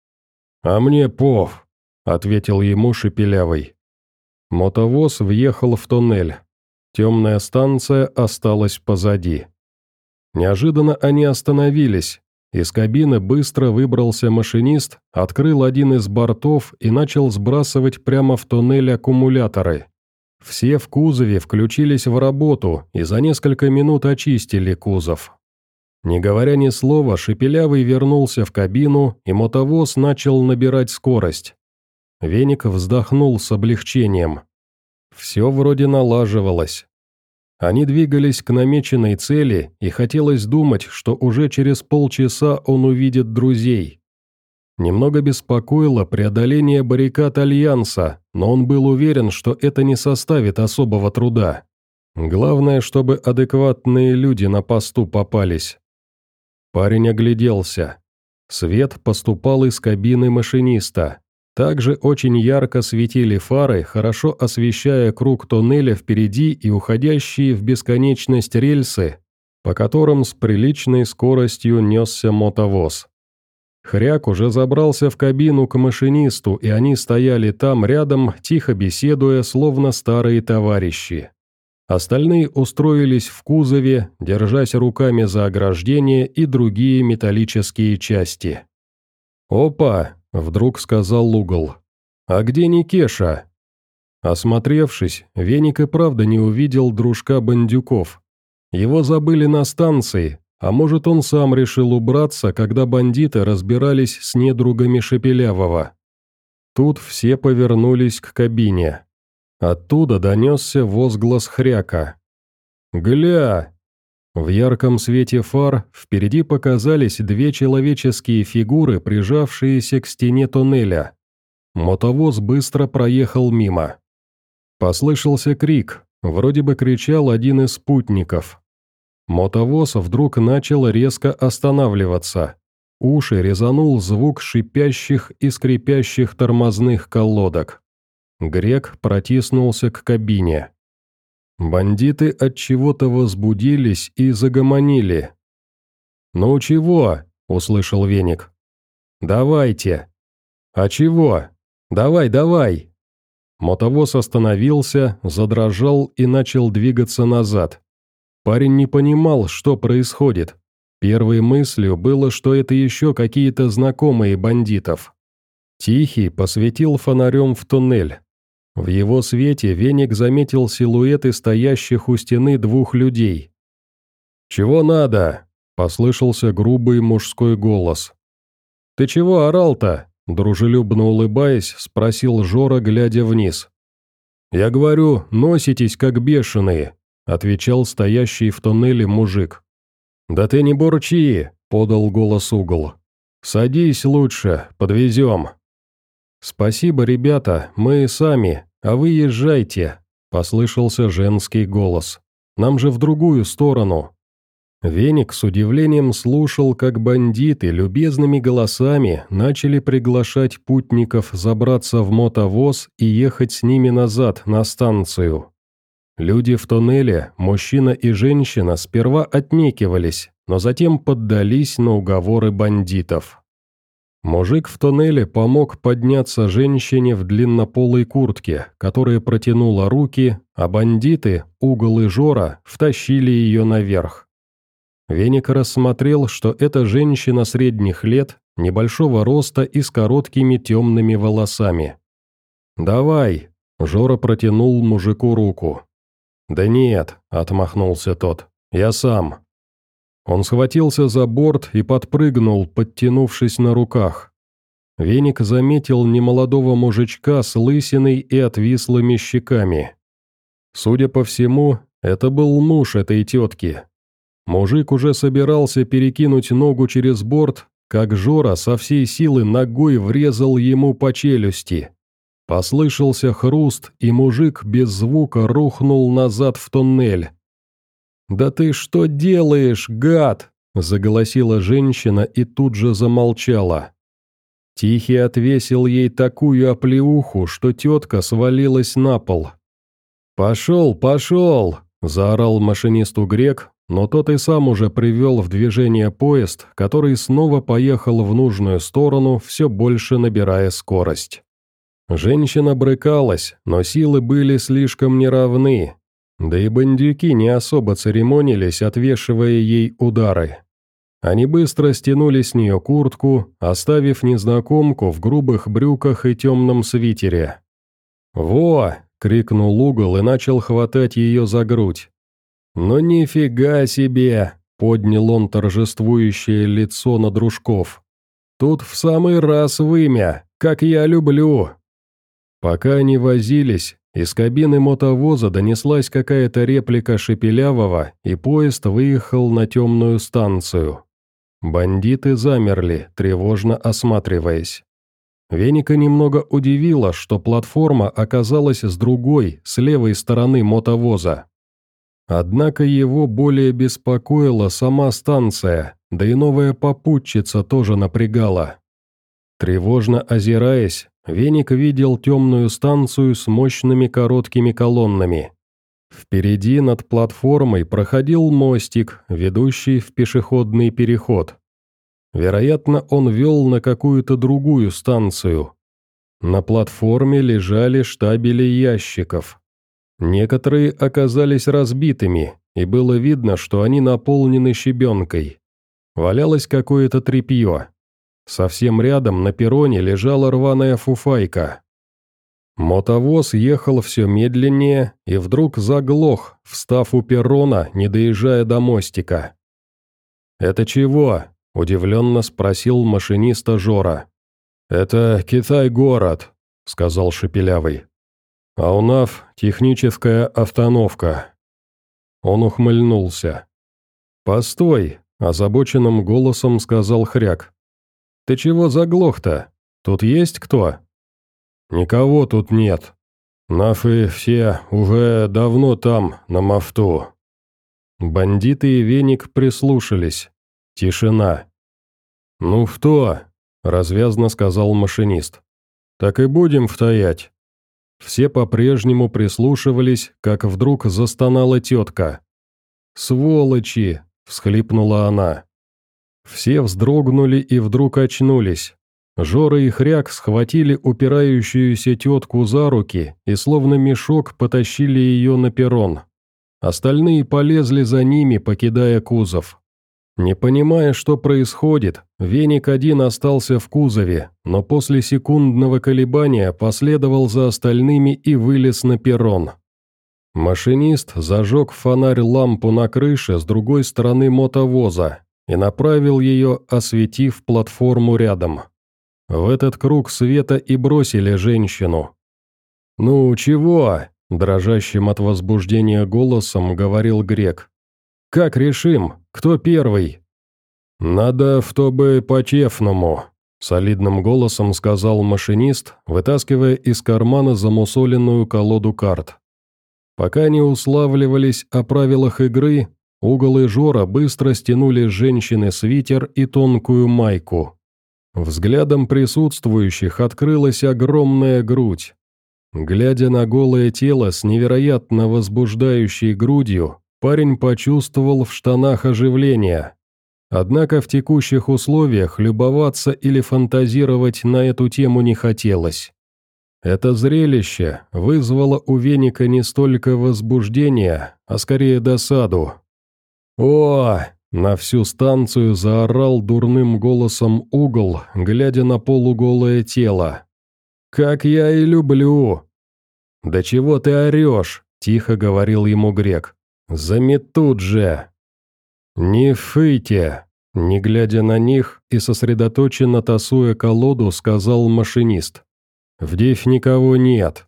Speaker 1: «А мне пов», — ответил ему Шепелявый. Мотовоз въехал в туннель. Темная станция осталась позади. Неожиданно они остановились. Из кабины быстро выбрался машинист, открыл один из бортов и начал сбрасывать прямо в туннель аккумуляторы. Все в кузове включились в работу и за несколько минут очистили кузов. Не говоря ни слова, Шепелявый вернулся в кабину, и мотовоз начал набирать скорость. Веник вздохнул с облегчением. Все вроде налаживалось. Они двигались к намеченной цели, и хотелось думать, что уже через полчаса он увидит друзей. Немного беспокоило преодоление баррикад Альянса, но он был уверен, что это не составит особого труда. Главное, чтобы адекватные люди на посту попались. Парень огляделся. Свет поступал из кабины машиниста. Также очень ярко светили фары, хорошо освещая круг тоннеля впереди и уходящие в бесконечность рельсы, по которым с приличной скоростью несся мотовоз. Хряк уже забрался в кабину к машинисту, и они стояли там рядом, тихо беседуя, словно старые товарищи. Остальные устроились в кузове, держась руками за ограждение и другие металлические части. «Опа!» — вдруг сказал Угол. «А где Никеша?» Осмотревшись, Веник и правда не увидел дружка бандюков. Его забыли на станции, а может, он сам решил убраться, когда бандиты разбирались с недругами Шепелявого. Тут все повернулись к кабине. Оттуда донесся возглас Хряка. «Гля!» В ярком свете фар впереди показались две человеческие фигуры, прижавшиеся к стене тоннеля. Мотовоз быстро проехал мимо. Послышался крик, вроде бы кричал один из спутников. Мотовоз вдруг начал резко останавливаться. Уши резанул звук шипящих и скрипящих тормозных колодок. Грек протиснулся к кабине. Бандиты от чего-то возбудились и загомонили. «Ну чего?» — услышал Веник. «Давайте». «А чего? Давай, давай!» Мотовоз остановился, задрожал и начал двигаться назад. Парень не понимал, что происходит. Первой мыслью было, что это еще какие-то знакомые бандитов. Тихий посветил фонарем в туннель. В его свете Веник заметил силуэты стоящих у стены двух людей. «Чего надо?» – послышался грубый мужской голос. «Ты чего орал-то?» – дружелюбно улыбаясь, спросил Жора, глядя вниз. «Я говорю, носитесь как бешеные», – отвечал стоящий в туннеле мужик. «Да ты не бурчи», – подал голос Угол. «Садись лучше, подвезем». «Спасибо, ребята, мы сами, а вы езжайте», – послышался женский голос. «Нам же в другую сторону». Веник с удивлением слушал, как бандиты любезными голосами начали приглашать путников забраться в мотовоз и ехать с ними назад на станцию. Люди в туннеле, мужчина и женщина, сперва отнекивались, но затем поддались на уговоры бандитов. Мужик в туннеле помог подняться женщине в длиннополой куртке, которая протянула руки, а бандиты, Угол и Жора, втащили ее наверх. Веник рассмотрел, что это женщина средних лет, небольшого роста и с короткими темными волосами. «Давай», – Жора протянул мужику руку. «Да нет», – отмахнулся тот, – «я сам». Он схватился за борт и подпрыгнул, подтянувшись на руках. Веник заметил немолодого мужичка с лысиной и отвислыми щеками. Судя по всему, это был муж этой тетки. Мужик уже собирался перекинуть ногу через борт, как Жора со всей силы ногой врезал ему по челюсти. Послышался хруст, и мужик без звука рухнул назад в туннель. «Да ты что делаешь, гад?» – заголосила женщина и тут же замолчала. Тихий отвесил ей такую оплеуху, что тетка свалилась на пол. «Пошел, пошел!» – заорал машинисту Грек, но тот и сам уже привел в движение поезд, который снова поехал в нужную сторону, все больше набирая скорость. Женщина брыкалась, но силы были слишком неравны. Да и бандюки не особо церемонились, отвешивая ей удары. Они быстро стянули с нее куртку, оставив незнакомку в грубых брюках и темном свитере. «Во!» — крикнул Угол и начал хватать ее за грудь. «Ну нифига себе!» — поднял он торжествующее лицо на дружков. «Тут в самый раз вымя, как я люблю!» Пока они возились, из кабины мотовоза донеслась какая-то реплика Шепелявого, и поезд выехал на темную станцию. Бандиты замерли, тревожно осматриваясь. Веника немного удивило, что платформа оказалась с другой, с левой стороны мотовоза. Однако его более беспокоила сама станция, да и новая попутчица тоже напрягала. Тревожно озираясь, Веник видел темную станцию с мощными короткими колоннами. Впереди над платформой проходил мостик, ведущий в пешеходный переход. Вероятно, он вел на какую-то другую станцию. На платформе лежали штабели ящиков. Некоторые оказались разбитыми, и было видно, что они наполнены щебенкой. Валялось какое-то тряпье. Совсем рядом на перроне лежала рваная фуфайка. Мотовоз ехал все медленнее и вдруг заглох, встав у перрона, не доезжая до мостика. «Это чего?» – удивленно спросил машиниста Жора. «Это Китай-город», – сказал Шепелявый. «А у нас техническая остановка». Он ухмыльнулся. «Постой», – озабоченным голосом сказал Хряк. «Ты чего заглох-то? Тут есть кто?» «Никого тут нет. Нафы все уже давно там, на мосту». Бандиты и Веник прислушались. Тишина. «Ну что?» – развязно сказал машинист. «Так и будем стоять». Все по-прежнему прислушивались, как вдруг застонала тетка. «Сволочи!» – всхлипнула она. Все вздрогнули и вдруг очнулись. Жора и Хряк схватили упирающуюся тетку за руки и словно мешок потащили ее на перрон. Остальные полезли за ними, покидая кузов. Не понимая, что происходит, Веник один остался в кузове, но после секундного колебания последовал за остальными и вылез на перрон. Машинист зажег фонарь-лампу на крыше с другой стороны мотовоза и направил ее, осветив платформу рядом. В этот круг света и бросили женщину. «Ну, чего?» – дрожащим от возбуждения голосом говорил Грек. «Как решим? Кто первый?» «Надо, чтобы по-честному», – солидным голосом сказал машинист, вытаскивая из кармана замусоленную колоду карт. Пока не уславливались о правилах игры, Угол и Жора быстро стянули с женщины свитер и тонкую майку. Взглядом присутствующих открылась огромная грудь. Глядя на голое тело с невероятно возбуждающей грудью, парень почувствовал в штанах оживление. Однако в текущих условиях любоваться или фантазировать на эту тему не хотелось. Это зрелище вызвало у Веника не столько возбуждение, а скорее досаду. «О!» – на всю станцию заорал дурным голосом Угол, глядя на полуголое тело. «Как я и люблю!» «Да чего ты орешь?» – тихо говорил ему Грек. «Заметут же!» «Не фыйте!» – не глядя на них и сосредоточенно тасуя колоду, сказал машинист. «Вдесь никого нет».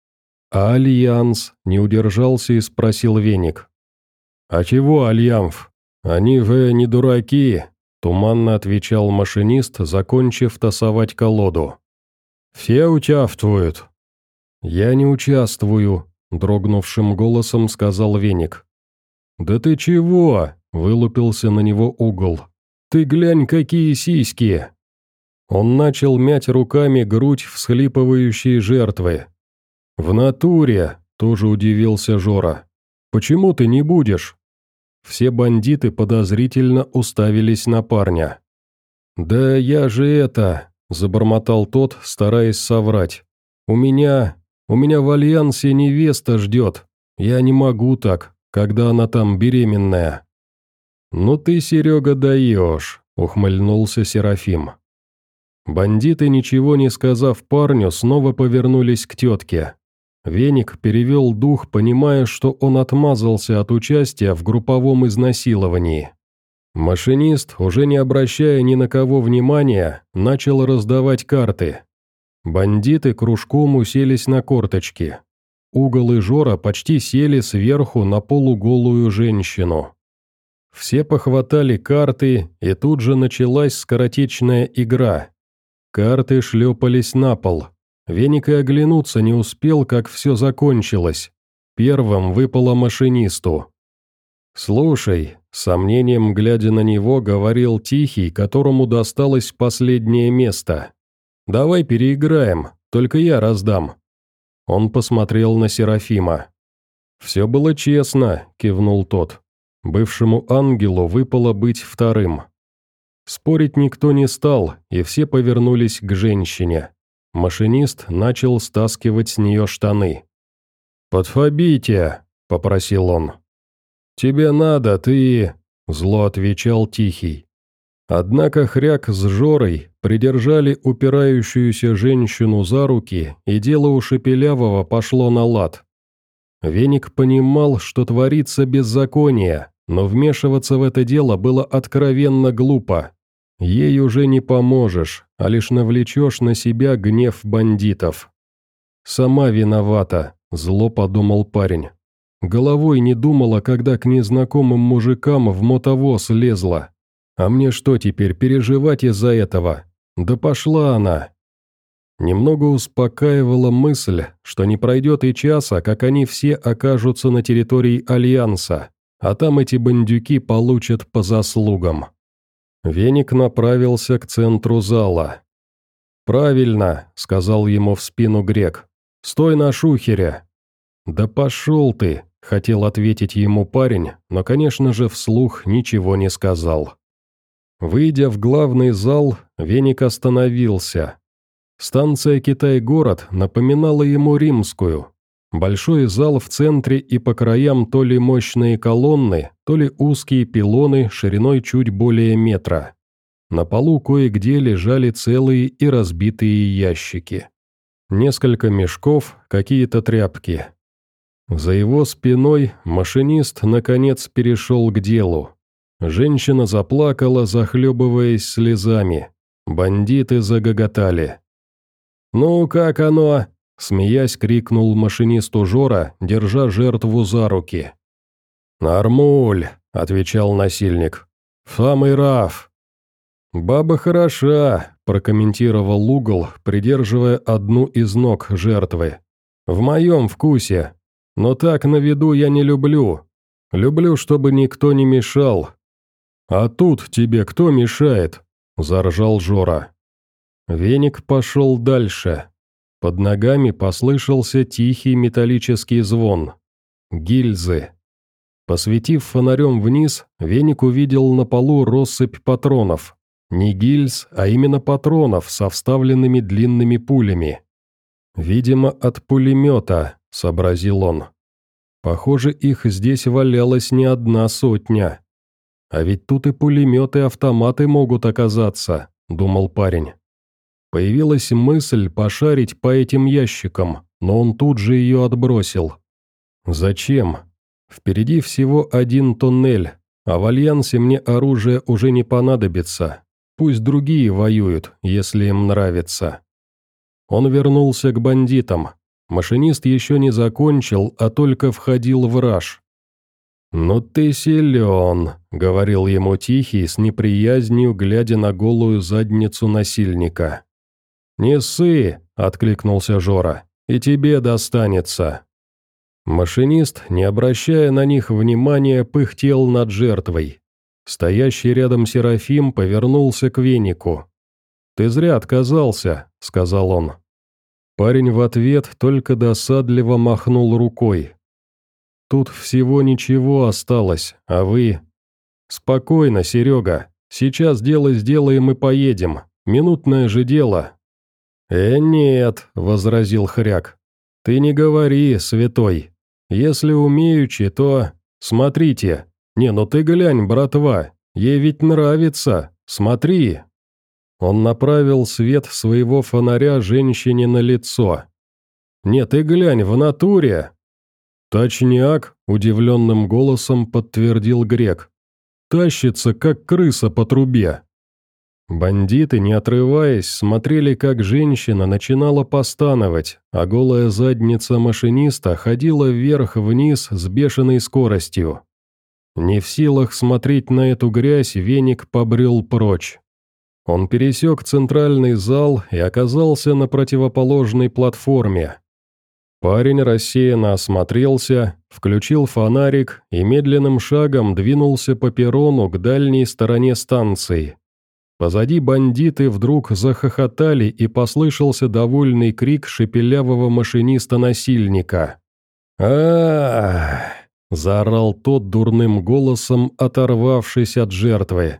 Speaker 1: «А Альянс?» – не удержался и спросил Веник. «А чего Альянс? Они же не дураки», – туманно отвечал машинист, закончив тасовать колоду. «Все участвуют». «Я не участвую», – дрогнувшим голосом сказал Веник. «Да ты чего?» – вылупился на него Угол. «Ты глянь, какие сиськи!» Он начал мять руками грудь всхлипывающей жертвы. «В натуре!» – тоже удивился Жора. «Почему ты не будешь?» Все бандиты подозрительно уставились на парня. «Да я же это...» – забормотал тот, стараясь соврать. «У меня... у меня в Альянсе невеста ждет. Я не могу так, когда она там беременная». «Ну ты, Серега, даешь», – ухмыльнулся Серафим. Бандиты, ничего не сказав парню, снова повернулись к тетке. Веник перевел дух, понимая, что он отмазался от участия в групповом изнасиловании. Машинист, уже не обращая ни на кого внимания, начал раздавать карты. Бандиты кружком уселись на корточки. Угол и Жора почти сели сверху на полуголую женщину. Все похватали карты, и тут же началась скоротечная игра. Карты шлепались на пол. Веник и оглянуться не успел, как все закончилось. Первым выпало машинисту. «Слушай», — с сомнением глядя на него, говорил Тихий, которому досталось последнее место. «Давай переиграем, только я раздам». Он посмотрел на Серафима. «Все было честно», — кивнул тот. Бывшему ангелу выпало быть вторым. Спорить никто не стал, и все повернулись к женщине. Машинист начал стаскивать с нее штаны. «Подфабите», — попросил он. «Тебе надо, ты...» — зло отвечал Тихий. Однако Хряк с Жорой придержали упирающуюся женщину за руки, и дело у Шепелявого пошло на лад. Веник понимал, что творится беззаконие, но вмешиваться в это дело было откровенно глупо. Ей уже не поможешь, а лишь навлечешь на себя гнев бандитов. «Сама виновата», — зло подумал парень. Головой не думала, когда к незнакомым мужикам в мотовоз лезла. А мне что теперь, переживать из-за этого? Да пошла она. Немного успокаивала мысль, что не пройдет и часа, как они все окажутся на территории Альянса, а там эти бандюки получат по заслугам. Веник направился к центру зала. «Правильно», — сказал ему в спину Грек. «Стой на шухере». «Да пошел ты», — хотел ответить ему парень, но, конечно же, вслух ничего не сказал. Выйдя в главный зал, Веник остановился. Станция «Китай-город» напоминала ему римскую. Большой зал в центре и по краям то ли мощные колонны, то ли узкие пилоны шириной чуть более метра. На полу кое-где лежали целые и разбитые ящики. Несколько мешков, какие-то тряпки. За его спиной машинист, наконец, перешел к делу. Женщина заплакала, захлебываясь слезами. Бандиты загоготали. «Ну, как оно?» – смеясь, крикнул машинисту Жора, держа жертву за руки. «Нормуль», – отвечал насильник. «Самый раф». «Баба хороша», – прокомментировал угол, придерживая одну из ног жертвы. «В моем вкусе. Но так на виду я не люблю. Люблю, чтобы никто не мешал». «А тут тебе кто мешает?» – заржал Жора. Веник пошел дальше. Под ногами послышался тихий металлический звон. Гильзы. Посветив фонарем вниз, Веник увидел на полу россыпь патронов. Не гильз, а именно патронов со вставленными длинными пулями. «Видимо, от пулемета», — сообразил он. «Похоже, их здесь валялось не одна сотня. А ведь тут и пулеметы, и автоматы могут оказаться», — думал парень. Появилась мысль пошарить по этим ящикам, но он тут же ее отбросил. «Зачем? Впереди всего один тоннель, а в Альянсе мне оружие уже не понадобится. Пусть другие воюют, если им нравится». Он вернулся к бандитам. Машинист еще не закончил, а только входил в раж. «Ну ты силен», — говорил ему Тихий с неприязнью, глядя на голую задницу насильника. «Не ссы», — откликнулся Жора, — «и тебе достанется». Машинист, не обращая на них внимания, пыхтел над жертвой. Стоящий рядом Серафим повернулся к Венику. «Ты зря отказался», — сказал он. Парень в ответ только досадливо махнул рукой. «Тут всего ничего осталось, а вы...» «Спокойно, Серега, сейчас дело сделаем и поедем, минутное же дело». «Э, нет», — возразил Хряк, — «ты не говори, святой. Если умеючи, то... Смотрите. Не, ну ты глянь, братва, ей ведь нравится, смотри». Он направил свет своего фонаря женщине на лицо. «Нет, ты глянь, в натуре». «Точняк», — удивленным голосом подтвердил Грек. «Тащится, как крыса по трубе». Бандиты, не отрываясь, смотрели, как женщина начинала постановать, а голая задница машиниста ходила вверх-вниз с бешеной скоростью. Не в силах смотреть на эту грязь, Веник побрел прочь. Он пересек центральный зал и оказался на противоположной платформе. Парень рассеянно осмотрелся, включил фонарик и медленным шагом двинулся по перрону к дальней стороне станции. Позади бандиты вдруг захохотали, и послышался довольный крик шепелявого машиниста-насильника. а заорал тот дурным голосом, оторвавшись от жертвы.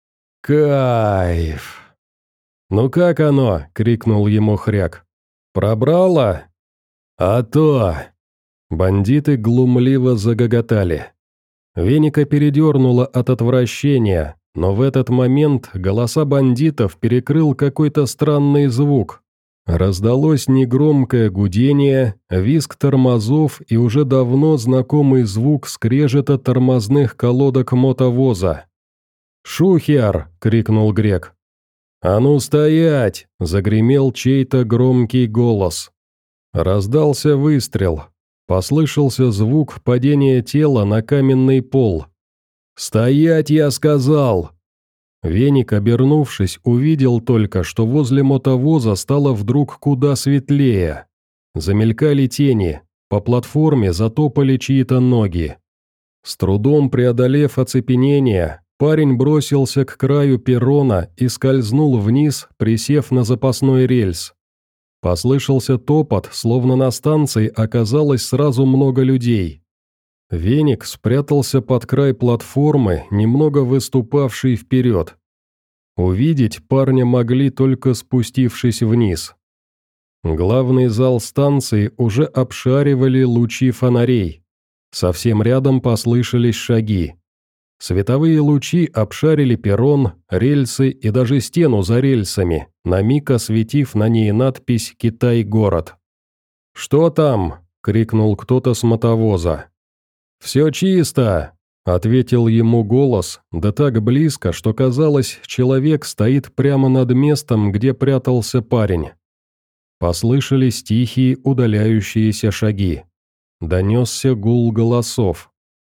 Speaker 1: «Кайф!» «Ну как оно?» — крикнул ему Хряк. «Пробрало?» «А то!» Бандиты глумливо загоготали. Веника передернуло от отвращения, но в этот момент голоса бандитов перекрыл какой-то странный звук. Раздалось негромкое гудение, визг тормозов и уже давно знакомый звук скрежета тормозных колодок мотовоза. «Шухер!» — крикнул Грек. «А ну стоять!» — загремел чей-то громкий голос. Раздался выстрел. Послышался звук падения тела на каменный пол. «Стоять, я сказал!» Веник, обернувшись, увидел только, что возле мотовоза стало вдруг куда светлее. Замелькали тени, по платформе затопали чьи-то ноги. С трудом преодолев оцепенение, парень бросился к краю перрона и скользнул вниз, присев на запасной рельс. Послышался топот, словно на станции оказалось сразу много людей. Веник спрятался под край платформы, немного выступавший вперед. Увидеть парня могли, только спустившись вниз. Главный зал станции уже обшаривали лучи фонарей. Совсем рядом послышались шаги. Световые лучи обшарили перрон, рельсы и даже стену за рельсами, на миг осветив на ней надпись «Китай-город». «Что там?» — крикнул кто-то с мотовоза. «Все чисто!» — ответил ему голос, да так близко, что казалось, человек стоит прямо над местом, где прятался парень. Послышались тихие удаляющиеся шаги. Донесся гул голосов.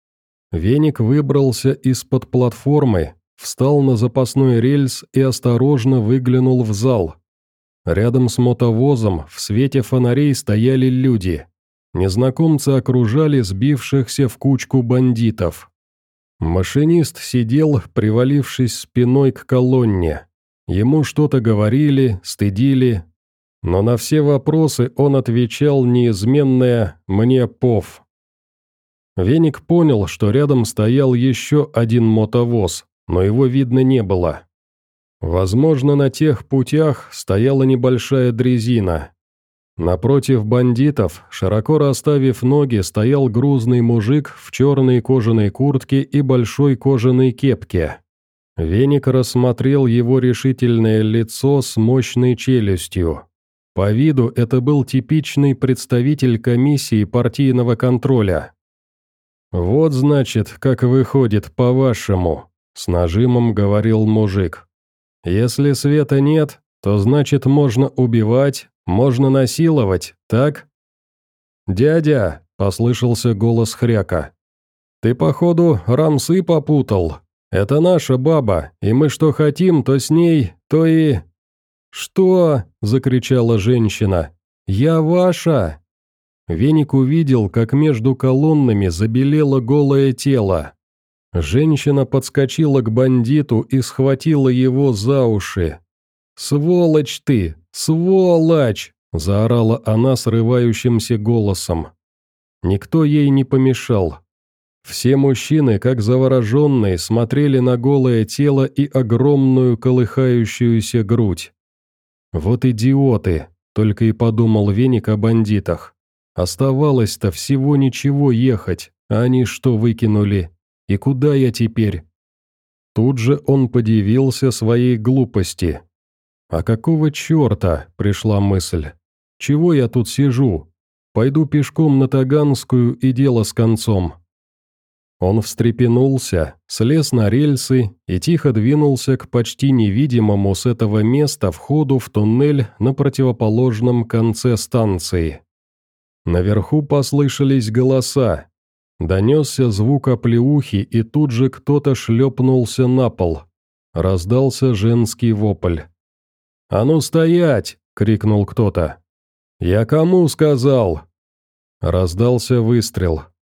Speaker 1: Веник выбрался из-под платформы, встал на запасной рельс и осторожно выглянул в зал. Рядом с мотовозом в свете фонарей стояли люди. Незнакомцы окружали сбившихся в кучку бандитов. Машинист сидел, привалившись спиной к колонне. Ему что-то говорили, стыдили, но на все вопросы он отвечал неизменное «мне пов». Веник понял, что рядом стоял еще один мотовоз, но его видно не было. Возможно, на тех путях стояла небольшая дрезина. Напротив бандитов, широко расставив ноги, стоял грузный мужик в черной кожаной куртке и большой кожаной кепке. Веник рассмотрел его решительное лицо с мощной челюстью. По виду это был типичный представитель комиссии партийного контроля. «Вот, значит, как выходит, по-вашему», — с нажимом говорил мужик. «Если света нет, то значит можно убивать, можно насиловать, так?» «Дядя», — послышался голос Хряка, — «ты, походу, рамсы попутал. Это наша баба, и мы что хотим, то с ней, то и...» «Что?» — закричала женщина. «Я ваша!» Веник увидел, как между колоннами забелело голое тело. Женщина подскочила к бандиту и схватила его за уши. «Сволочь ты! Сволочь!» – заорала она срывающимся голосом. Никто ей не помешал. Все мужчины, как завороженные, смотрели на голое тело и огромную колыхающуюся грудь. «Вот идиоты!» – только и подумал Веник о бандитах. Оставалось-то всего ничего ехать, а они что выкинули? И куда я теперь? Тут же он подивился своей глупости. «А какого черта?» – пришла мысль. «Чего я тут сижу? Пойду пешком на Таганскую и дело с концом». Он встрепенулся, слез на рельсы и тихо двинулся к почти невидимому с этого места входу в туннель на противоположном конце станции. Наверху послышались голоса. Донесся звук оплеухи, и тут же кто-то шлепнулся на пол. Раздался женский вопль. «А ну стоять!» — крикнул кто-то. «Я кому сказал?» Раздался выстрел.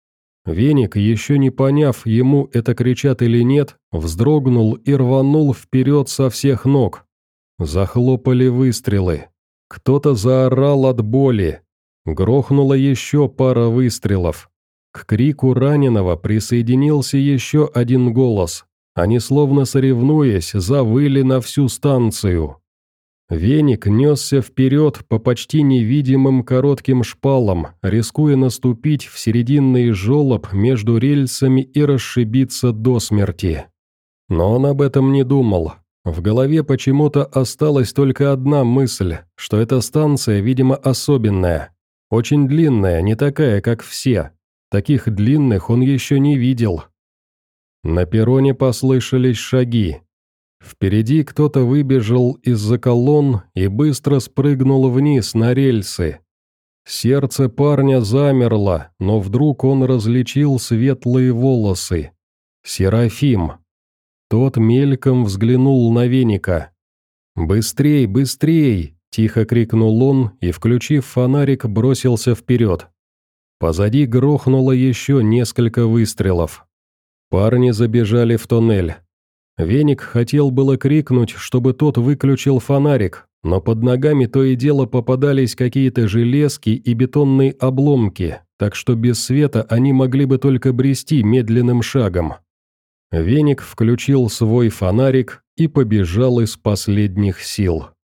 Speaker 1: Веник, еще не поняв, ему это кричат или нет, вздрогнул и рванул вперед со всех ног. Захлопали выстрелы. Кто-то заорал от боли. Грохнула еще пара выстрелов. К крику раненого присоединился еще один голос. Они, словно соревнуясь, завыли на всю станцию. Веник несся вперед по почти невидимым коротким шпалам, рискуя наступить в серединный желоб между рельсами и расшибиться до смерти. Но он об этом не думал. В голове почему-то осталась только одна мысль, что эта станция, видимо, особенная. Очень длинная, не такая, как все. Таких длинных он еще не видел. На перроне послышались шаги. Впереди кто-то выбежал из-за колонн и быстро спрыгнул вниз на рельсы. Сердце парня замерло, но вдруг он различил светлые волосы. Серафим. Тот мельком взглянул на Веника. «Быстрей, быстрей!» – тихо крикнул он и, включив фонарик, бросился вперед. Позади грохнуло еще несколько выстрелов. Парни забежали в тоннель. Веник хотел было крикнуть, чтобы тот выключил фонарик, но под ногами то и дело попадались какие-то железки и бетонные обломки, так что без света они могли бы только брести медленным шагом. Веник включил свой фонарик и побежал из последних сил.